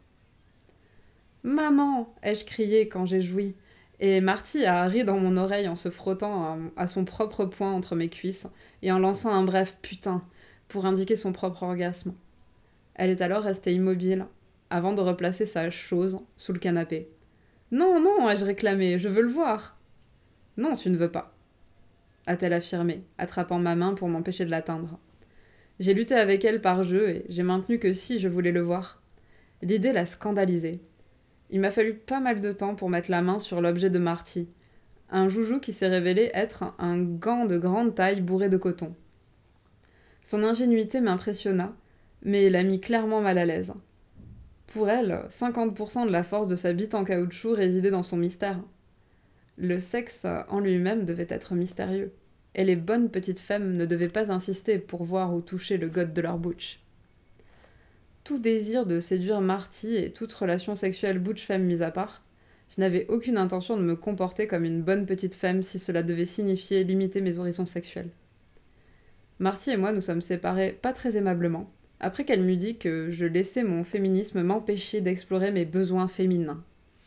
« Maman !» ai-je crié quand j'ai joui. Et Marty a ri dans mon oreille en se frottant à son propre poing entre mes cuisses et en lançant un bref « putain » pour indiquer son propre orgasme. Elle est alors restée immobile, avant de replacer sa chose sous le canapé. « Non, non » ai-je réclamé, « je veux le voir !»« Non, tu ne veux pas » a-t-elle affirmé, attrapant ma main pour m'empêcher de l'atteindre. J'ai lutté avec elle par jeu et j'ai maintenu que si je voulais le voir. L'idée l'a scandalisée. Il m'a fallu pas mal de temps pour mettre la main sur l'objet de Marty, un joujou qui s'est révélé être un gant de grande taille bourré de coton. Son ingénuité m'impressionna, mais l'a mis clairement mal à l'aise. Pour elle, 50% de la force de sa bite en caoutchouc résidait dans son mystère. Le sexe en lui-même devait être mystérieux, et les bonnes petites femmes ne devaient pas insister pour voir ou toucher le god de leur butch. Tout désir de séduire Marty et toute relation sexuelle butch-femme mise à part, je n'avais aucune intention de me comporter comme une bonne petite femme si cela devait signifier limiter mes horizons sexuels. Marty et moi nous sommes séparés pas très aimablement, après qu'elle m'eût dit que je laissais mon féminisme m'empêcher d'explorer mes besoins féminins.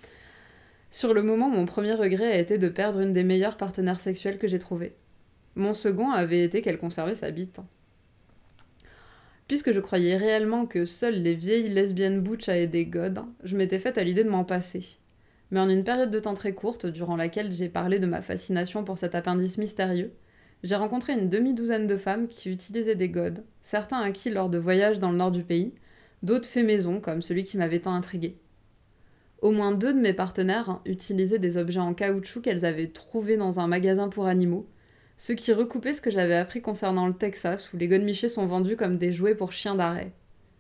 Sur le moment, mon premier regret a été de perdre une des meilleures partenaires sexuelles que j'ai trouvées. Mon second avait été qu'elle conservait sa bite. Puisque je croyais réellement que seules les vieilles lesbiennes butch avaient des godes, je m'étais faite à l'idée de m'en passer. Mais en une période de temps très courte, durant laquelle j'ai parlé de ma fascination pour cet appendice mystérieux, j'ai rencontré une demi-douzaine de femmes qui utilisaient des godes, certains acquis lors de voyages dans le nord du pays, d'autres faits maison, comme celui qui m'avait tant intriguée. Au moins 2 de mes partenaires utilisaient des objets en caoutchouc qu'elles avaient trouvés dans un magasin pour animaux, ce qui recoupait ce que j'avais appris concernant le Texas, où les godemichés sont vendus comme des jouets pour chiens d'arrêt.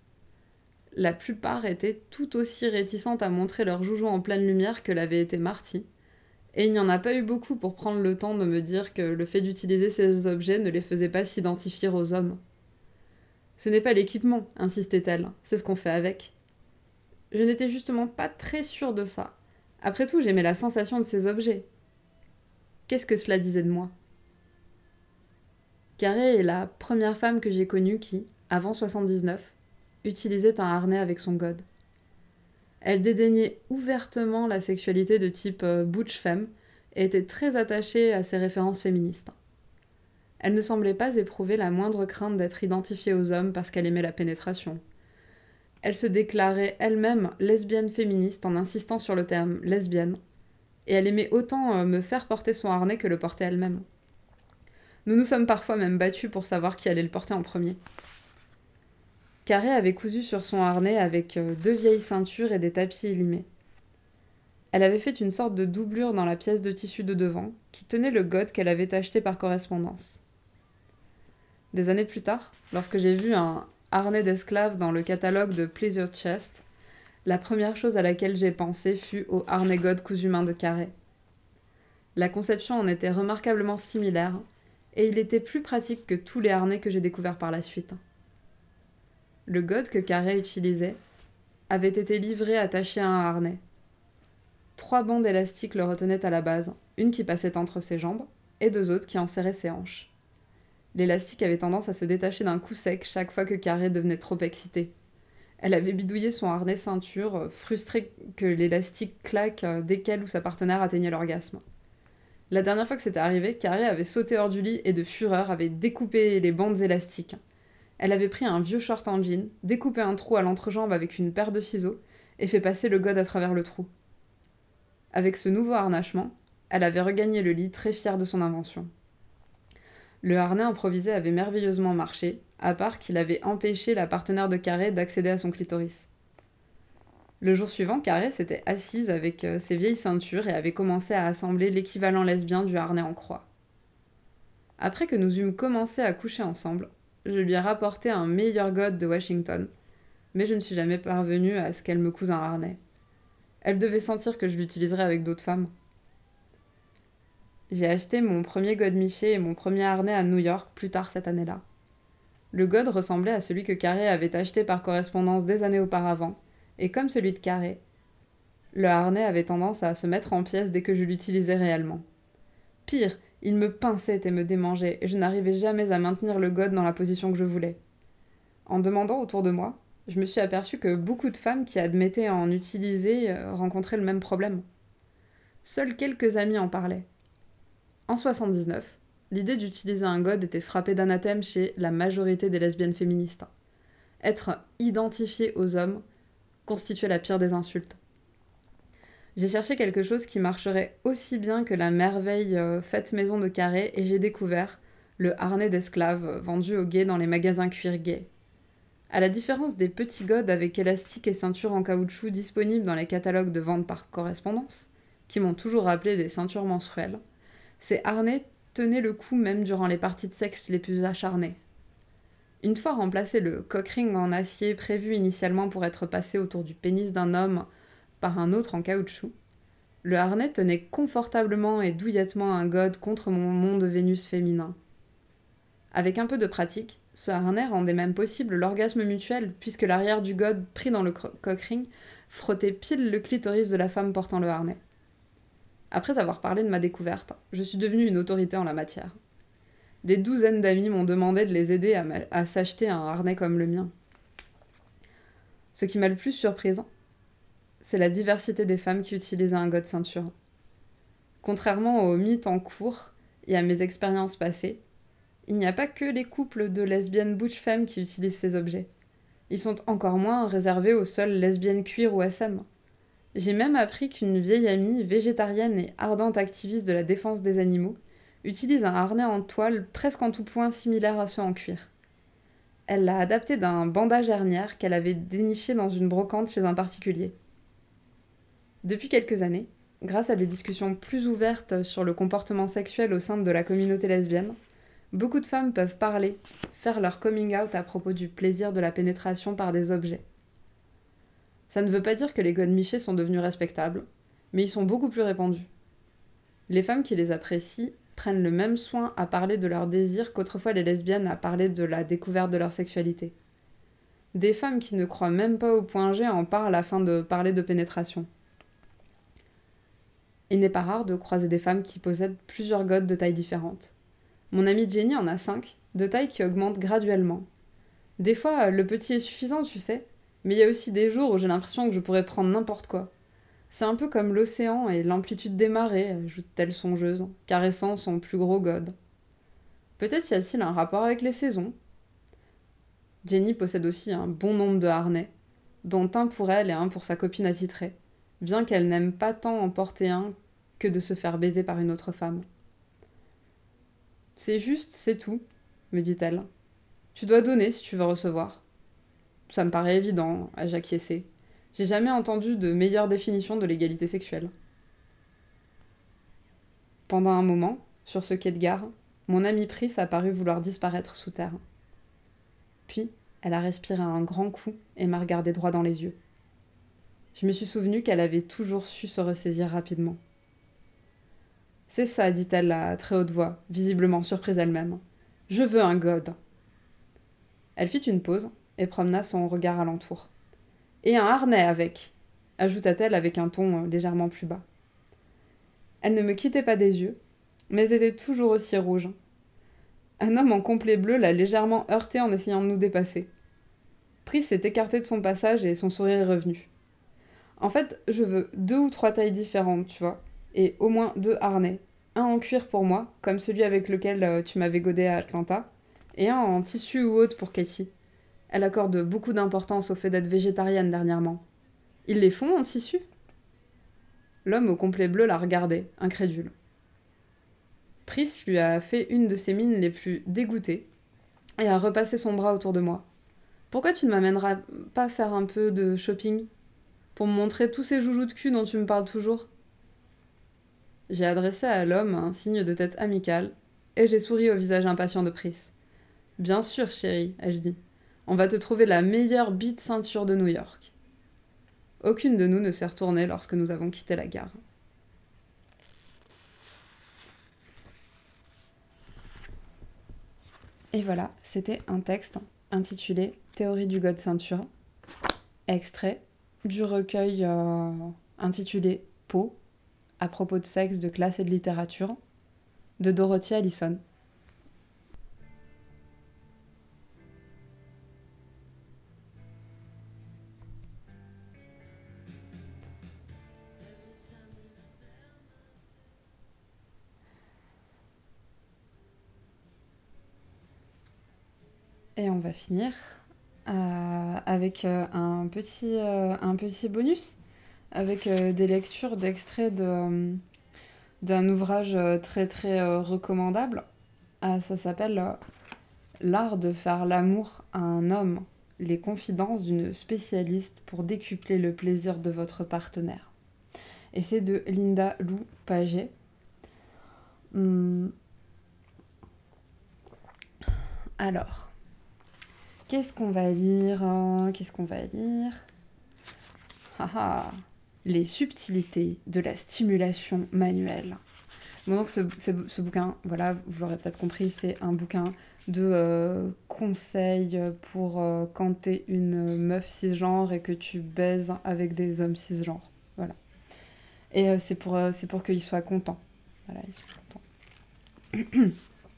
La plupart étaient tout aussi réticentes à montrer leur joujou en pleine lumière que l'avait été Marty, et il n'y en a pas eu beaucoup pour prendre le temps de me dire que le fait d'utiliser ces objets ne les faisait pas s'identifier aux hommes. Ce n'est pas l'équipement, insistait-elle, c'est ce qu'on fait avec. Je n'étais justement pas très sûre de ça. Après tout, j'aimais la sensation de ces objets. Qu'est-ce que cela disait de moi ? Carré est la première femme que j'ai connue qui, avant 79, utilisait un harnais avec son god. Elle dédaignait ouvertement la sexualité de type butch femme, et était très attachée à ses références féministes. Elle ne semblait pas éprouver la moindre crainte d'être identifiée aux hommes parce qu'elle aimait la pénétration. Elle se déclarait elle-même lesbienne féministe en insistant sur le terme lesbienne, et elle aimait autant me faire porter son harnais que le porter elle-même. Nous nous sommes parfois même battus pour savoir qui allait le porter en premier. Carré avait cousu sur son harnais avec 2 vieilles ceintures et des tapis élimés. Elle avait fait une sorte de doublure dans la pièce de tissu de devant, qui tenait le god qu'elle avait acheté par correspondance. Des années plus tard, lorsque j'ai vu un harnais d'esclave dans le catalogue de Pleasure Chest, la première chose à laquelle j'ai pensé fut au harnais god cousu main de Carré. La conception en était remarquablement similaire, et il était plus pratique que tous les harnais que j'ai découverts par la suite. Le god que Carré utilisait avait été livré attaché à un harnais. 3 bandes élastiques le retenaient à la base, une qui passait entre ses jambes, et 2 autres qui enserraient ses hanches. L'élastique avait tendance à se détacher d'un coup sec chaque fois que Carré devenait trop excitée. Elle avait bidouillé son harnais ceinture, frustrée que l'élastique claque dès qu'elle ou sa partenaire atteignait l'orgasme. La dernière fois que c'était arrivé, Carré avait sauté hors du lit et de fureur avait découpé les bandes élastiques. Elle avait pris un vieux short en jean, découpé un trou à l'entrejambe avec une paire de ciseaux et fait passer le god à travers le trou. Avec ce nouveau harnachement, elle avait regagné le lit très fière de son invention. Le harnais improvisé avait merveilleusement marché, à part qu'il avait empêché la partenaire de Carré d'accéder à son clitoris. Le jour suivant, Carré s'était assise avec ses vieilles ceintures et avait commencé à assembler l'équivalent lesbien du harnais en croix. Après que nous eûmes commencé à coucher ensemble, je lui ai rapporté un meilleur god de Washington, mais je ne suis jamais parvenue à ce qu'elle me couse un harnais. Elle devait sentir que je l'utiliserais avec d'autres femmes. J'ai acheté mon premier god miché et mon premier harnais à New York plus tard cette année-là. Le god ressemblait à celui que Carré avait acheté par correspondance des années auparavant, et comme celui de Carré, le harnais avait tendance à se mettre en pièces dès que je l'utilisais réellement. Pire, il me pinçait et me démangeait, et je n'arrivais jamais à maintenir le god dans la position que je voulais. En demandant autour de moi, je me suis aperçue que beaucoup de femmes qui admettaient en utiliser rencontraient le même problème. Seuls quelques amis en parlaient. En 1979, l'idée d'utiliser un god était frappée d'anathème chez la majorité des lesbiennes féministes. Être identifiée aux hommes constituait la pire des insultes. J'ai cherché quelque chose qui marcherait aussi bien que la merveille faite maison de Carré et j'ai découvert le harnais d'esclave vendu aux gays dans les magasins cuir gays. À la différence des petits gods avec élastique et ceinture en caoutchouc disponibles dans les catalogues de vente par correspondance, qui m'ont toujours rappelé des ceintures menstruelles, ces harnais tenaient le coup même durant les parties de sexe les plus acharnées. Une fois remplacé le cock-ring en acier prévu initialement pour être passé autour du pénis d'un homme par un autre en caoutchouc, le harnais tenait confortablement et douillettement un god contre mon mont de Vénus féminin. Avec un peu de pratique, ce harnais rendait même possible l'orgasme mutuel puisque l'arrière du god pris dans le cock-ring frottait pile le clitoris de la femme portant le harnais. Après avoir parlé de ma découverte, je suis devenue une autorité en la matière. Des douzaines d'amis m'ont demandé de les aider à s'acheter un harnais comme le mien. Ce qui m'a le plus surprise, c'est la diversité des femmes qui utilisaient un god ceinture. Contrairement aux mythes en cours et à mes expériences passées, il n'y a pas que les couples de lesbiennes butch femmes qui utilisent ces objets. Ils sont encore moins réservés aux seules lesbiennes cuir ou SM. J'ai même appris qu'une vieille amie, végétarienne et ardente activiste de la défense des animaux, utilise un harnais en toile presque en tout point similaire à ceux en cuir. Elle l'a adapté d'un bandage hernière qu'elle avait déniché dans une brocante chez un particulier. Depuis quelques années, grâce à des discussions plus ouvertes sur le comportement sexuel au sein de la communauté lesbienne, beaucoup de femmes peuvent parler, faire leur coming out à propos du plaisir de la pénétration par des objets. Ça ne veut pas dire que les gods michés sont devenus respectables, mais ils sont beaucoup plus répandus. Les femmes qui les apprécient prennent le même soin à parler de leur désir qu'autrefois les lesbiennes à parler de la découverte de leur sexualité. Des femmes qui ne croient même pas au point G en parlent afin de parler de pénétration. Il n'est pas rare de croiser des femmes qui possèdent plusieurs gods de tailles différentes. Mon amie Jenny en a 5, de tailles qui augmentent graduellement. Des fois, le petit est suffisant, tu sais, mais il y a aussi des jours où j'ai l'impression que je pourrais prendre n'importe quoi. C'est un peu comme l'océan et l'amplitude des marées, ajoute-t-elle songeuse, caressant son plus gros gode. Peut-être y a-t-il un rapport avec les saisons. Jenny possède aussi un bon nombre de harnais, dont un pour elle et un pour sa copine attitrée, bien qu'elle n'aime pas tant en porter un que de se faire baiser par une autre femme. C'est juste, c'est tout, me dit-elle. Tu dois donner si tu veux recevoir. Ça me paraît évident, ai-je acquiescé. J'ai jamais entendu de meilleure définition de l'égalité sexuelle. Pendant un moment, sur ce quai de gare, mon amie Pris a paru vouloir disparaître sous terre. Puis, elle a respiré un grand coup et m'a regardé droit dans les yeux. Je me suis souvenu qu'elle avait toujours su se ressaisir rapidement. C'est ça, dit-elle à très haute voix, visiblement surprise elle-même. Je veux un god. Elle fit une pause et promena son regard alentour. Et un harnais avec, ajouta-t-elle avec un ton légèrement plus bas. Elle ne me quittait pas des yeux, mais était toujours aussi rouge. Un homme en complet bleu l'a légèrement heurtée en essayant de nous dépasser. Pris s'est écarté de son passage et son sourire est revenu. En fait, je veux 2 ou 3 tailles différentes, tu vois, et au moins 2 harnais. Un en cuir pour moi, comme celui avec lequel tu m'avais godé à Atlanta, et un en tissu ou autre pour Katie. Elle accorde beaucoup d'importance au fait d'être végétarienne dernièrement. Ils les font en tissu ? L'homme au complet bleu la regardait, incrédule. Pris lui a fait une de ses mines les plus dégoûtées et a repassé son bras autour de moi. Pourquoi tu ne m'amèneras pas faire un peu de shopping ? Pour me montrer tous ces joujoux de cul dont tu me parles toujours ? J'ai adressé à l'homme un signe de tête amical et j'ai souri au visage impatient de Pris. Bien sûr, chérie, ai-je dit. On va te trouver la meilleure bite ceinture de New York. Aucune de nous ne s'est retournée lorsque nous avons quitté la gare. Et voilà, c'était un texte intitulé Théorie du god ceinture, extrait du recueil intitulé Peau, à propos de sexe, de classe et de littérature, de Dorothy Allison. Et on va finir avec un petit bonus, avec des lectures d'extraits d'un ouvrage très très recommandable. Ça s'appelle L'art de faire l'amour à un homme, les confidences d'une spécialiste pour décupler le plaisir de votre partenaire. Et c'est de Linda Lou Paget. Alors, qu'est-ce qu'on va lire ? Les subtilités de la stimulation manuelle. Bon, donc ce bouquin, voilà, vous l'aurez peut-être compris, c'est un bouquin de conseils pour quand t'es une meuf cisgenre et que tu baises avec des hommes cisgenres. Voilà. Et c'est pour qu'ils soient contents. Voilà, ils sont contents.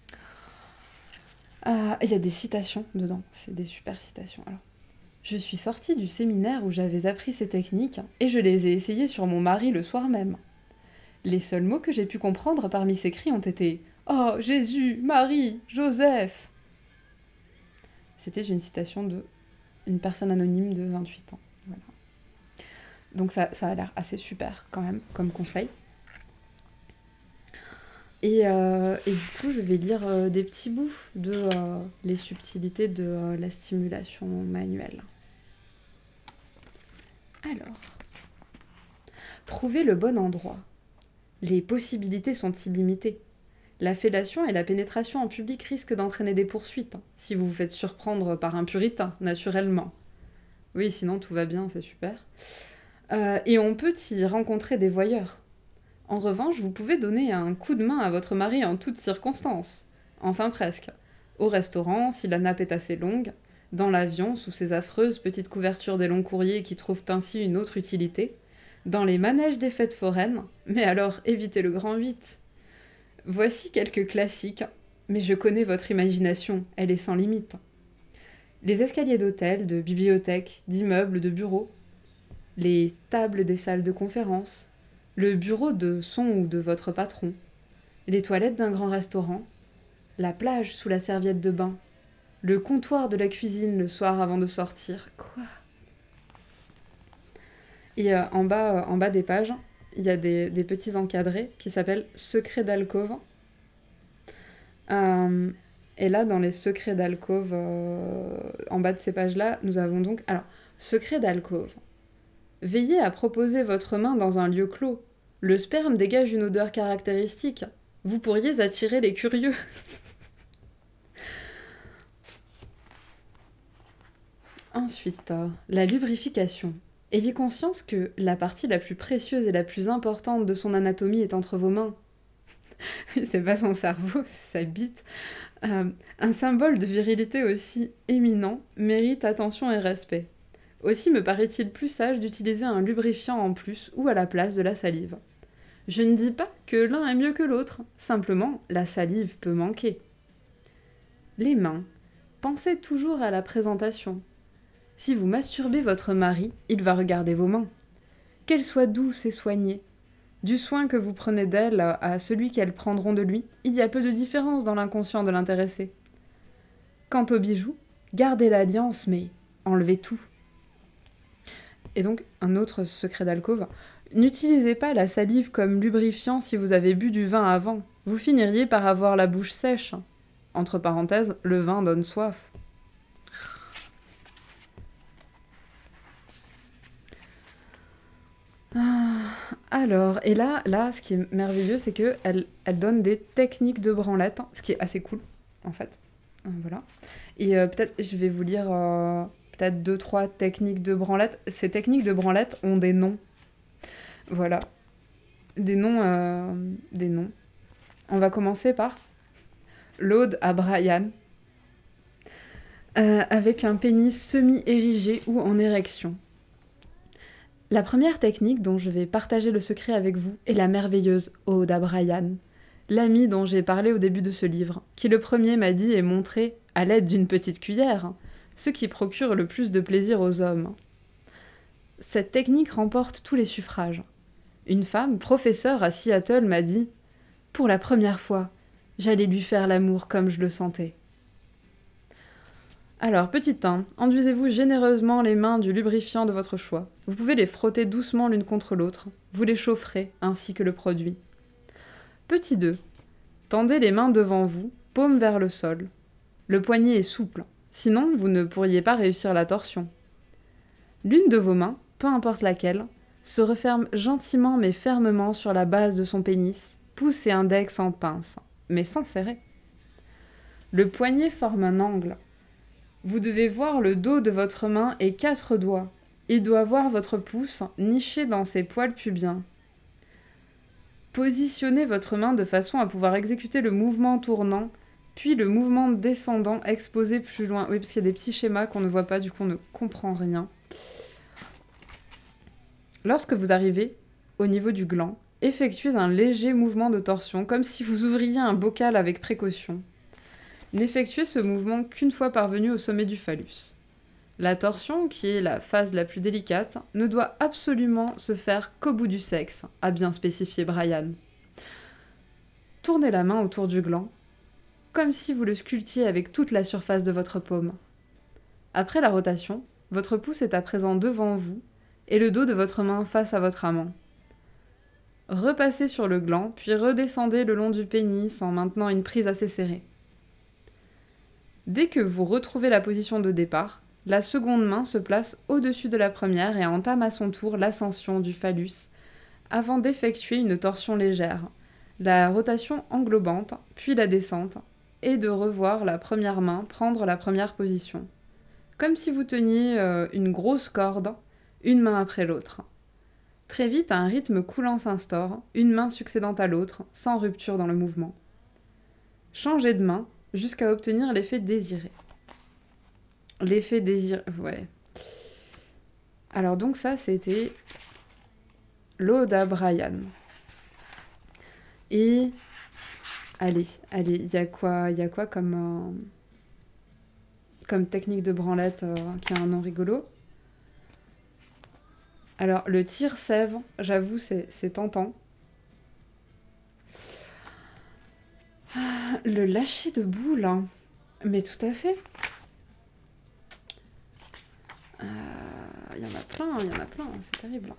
Il y a des citations dedans, c'est des super citations. Alors, je suis sortie du séminaire où j'avais appris ces techniques et je les ai essayées sur mon mari le soir même. Les seuls mots que j'ai pu comprendre parmi ces cris ont été « Oh, Jésus, Marie, Joseph !» C'était une citation d'une personne anonyme de 28 ans. Voilà. Donc ça a l'air assez super quand même comme conseil. Et du coup, je vais lire des petits bouts de les subtilités de la stimulation manuelle. Alors, trouver le bon endroit. Les possibilités sont illimitées. La fellation et la pénétration en public risquent d'entraîner des poursuites, si vous vous faites surprendre par un puritain, naturellement. Oui, sinon tout va bien, c'est super. Et on peut y rencontrer des voyeurs. En revanche, vous pouvez donner un coup de main à votre mari en toutes circonstances. Enfin presque. Au restaurant, si la nappe est assez longue. Dans l'avion, sous ces affreuses petites couvertures des longs courriers qui trouvent ainsi une autre utilité. Dans les manèges des fêtes foraines. Mais alors, évitez le grand 8. Voici quelques classiques, mais je connais votre imagination, elle est sans limite. Les escaliers d'hôtel, de bibliothèques, d'immeubles, de bureaux. les tables des salles de conférence, le bureau de son ou de votre patron, les toilettes d'un grand restaurant, la plage sous la serviette de bain, le comptoir de la cuisine le soir avant de sortir. Quoi ? Et en bas des pages, il y a des petits encadrés qui s'appellent « Secrets d'alcôve ». Et là, dans les secrets d'alcôve, en bas de ces pages-là, nous avons donc... Alors, secret d'alcôve. Veillez à proposer votre main dans un lieu clos. Le sperme dégage une odeur caractéristique. Vous pourriez attirer les curieux. Ensuite, la lubrification. Ayez conscience que la partie la plus précieuse et la plus importante de son anatomie est entre vos mains. C'est pas son cerveau, c'est sa bite. Un symbole de virilité aussi éminent mérite attention et respect. Aussi me paraît-il plus sage d'utiliser un lubrifiant en plus ou à la place de la salive. Je ne dis pas que l'un est mieux que l'autre, simplement la salive peut manquer. Les mains. Pensez toujours à la présentation. Si vous masturbez votre mari, il va regarder vos mains. Qu'elles soient douces et soignées. Du soin que vous prenez d'elle à celui qu'elles prendront de lui, il y a peu de différence dans l'inconscient de l'intéressé. Quant aux bijoux, gardez l'alliance, mais enlevez tout. Et donc, un autre secret d'alcôve, n'utilisez pas la salive comme lubrifiant si vous avez bu du vin avant. Vous finiriez par avoir la bouche sèche. Entre parenthèses, le vin donne soif. Alors, et là, ce qui est merveilleux, c'est qu'elle donne des techniques de branlette, ce qui est assez cool, en fait. Voilà. Et peut-être, je vais vous lire peut-être 2-3 techniques de branlette. Ces techniques de branlette ont des noms. Voilà. Des noms. On va commencer par l'Aude à Brian, avec un pénis semi-érigé ou en érection. La première technique dont je vais partager le secret avec vous est la merveilleuse Aude à Brian, l'ami dont j'ai parlé au début de ce livre, qui le premier m'a dit et montré, à l'aide d'une petite cuillère, ce qui procure le plus de plaisir aux hommes. Cette technique remporte tous les suffrages. Une femme, professeure à Seattle, m'a dit « Pour la première fois, j'allais lui faire l'amour comme je le sentais. » Alors, petit 1, enduisez-vous généreusement les mains du lubrifiant de votre choix. Vous pouvez les frotter doucement l'une contre l'autre. Vous les chaufferez, ainsi que le produit. Petit 2, tendez les mains devant vous, paume vers le sol. Le poignet est souple, sinon vous ne pourriez pas réussir la torsion. L'une de vos mains, peu importe laquelle, se referme gentiment mais fermement sur la base de son pénis, pouce et index en pince, mais sans serrer. Le poignet forme un angle. Vous devez voir le dos de votre main et 4 doigts. Il doit voir votre pouce niché dans ses poils pubiens. Positionnez votre main de façon à pouvoir exécuter le mouvement tournant, puis le mouvement descendant exposé plus loin. Oui, parce qu'il y a des petits schémas qu'on ne voit pas, du coup on ne comprend rien. Lorsque vous arrivez au niveau du gland, effectuez un léger mouvement de torsion, comme si vous ouvriez un bocal avec précaution. N'effectuez ce mouvement qu'une fois parvenu au sommet du phallus. La torsion, qui est la phase la plus délicate, ne doit absolument se faire qu'au bout du sexe, a bien spécifié Brian. Tournez la main autour du gland, comme si vous le sculptiez avec toute la surface de votre paume. Après la rotation, votre pouce est à présent devant vous et le dos de votre main face à votre amant. Repassez sur le gland, puis redescendez le long du pénis en maintenant une prise assez serrée. Dès que vous retrouvez la position de départ, la seconde main se place au-dessus de la première et entame à son tour l'ascension du phallus, avant d'effectuer une torsion légère, la rotation englobante, puis la descente, et de revoir la première main prendre la première position. Comme si vous teniez une grosse corde, une main après l'autre. Très vite, un rythme coulant s'instaure, une main succédant à l'autre, sans rupture dans le mouvement. Changez de main, jusqu'à obtenir l'effet désiré. L'effet désiré... Ouais. Alors donc ça, c'était l'Aude à Brian. Et... Allez, il y a quoi comme technique de branlette qui a un nom rigolo ? Alors, le tire-sève, j'avoue, c'est tentant. Le lâcher de boule, hein. Mais tout à fait. Il y en a plein, c'est terrible.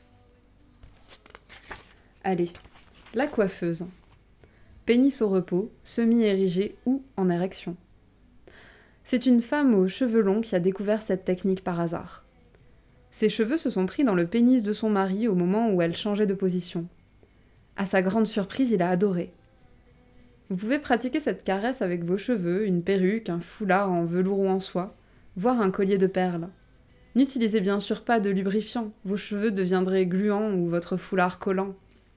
Allez, la coiffeuse. Pénis au repos, semi-érigé ou en érection. C'est une femme aux cheveux longs qui a découvert cette technique par hasard. Ses cheveux se sont pris dans le pénis de son mari au moment où elle changeait de position. À sa grande surprise, il a adoré. Vous pouvez pratiquer cette caresse avec vos cheveux, une perruque, un foulard en velours ou en soie, voire un collier de perles. N'utilisez bien sûr pas de lubrifiant, vos cheveux deviendraient gluants ou votre foulard collant.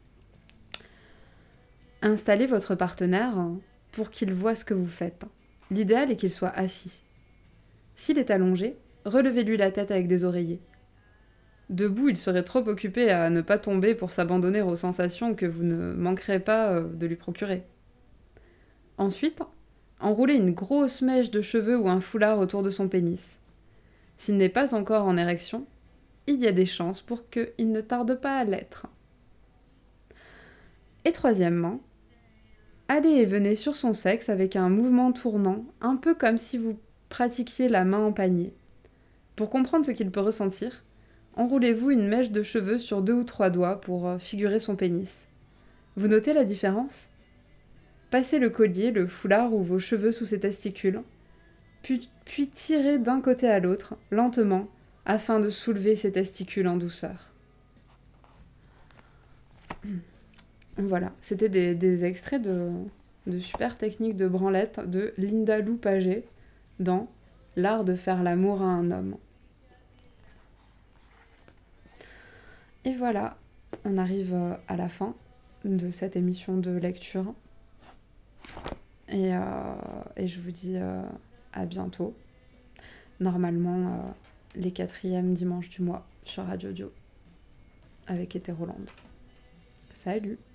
Installez votre partenaire pour qu'il voie ce que vous faites. L'idéal est qu'il soit assis. S'il est allongé, relevez-lui la tête avec des oreillers. Debout, il serait trop occupé à ne pas tomber pour s'abandonner aux sensations que vous ne manquerez pas de lui procurer. Ensuite, enroulez une grosse mèche de cheveux ou un foulard autour de son pénis. S'il n'est pas encore en érection, il y a des chances pour qu'il ne tarde pas à l'être. Et troisièmement, allez et venez sur son sexe avec un mouvement tournant, un peu comme si vous pratiquiez la main en panier. Pour comprendre ce qu'il peut ressentir, enroulez-vous une mèche de cheveux sur 2 ou 3 doigts pour figurer son pénis. Vous notez la différence ? Passez le collier, le foulard ou vos cheveux sous ses testicules, puis tirez d'un côté à l'autre, lentement, afin de soulever ses testicules en douceur. Voilà, c'était des extraits de super techniques de branlette de Linda Lou Paget dans L'art de faire l'amour à un homme. Et voilà, on arrive à la fin de cette émission de lecture. Et je vous dis à bientôt. Normalement, les 4e dimanches du mois sur Radio Dio avec Hétéroland. Salut!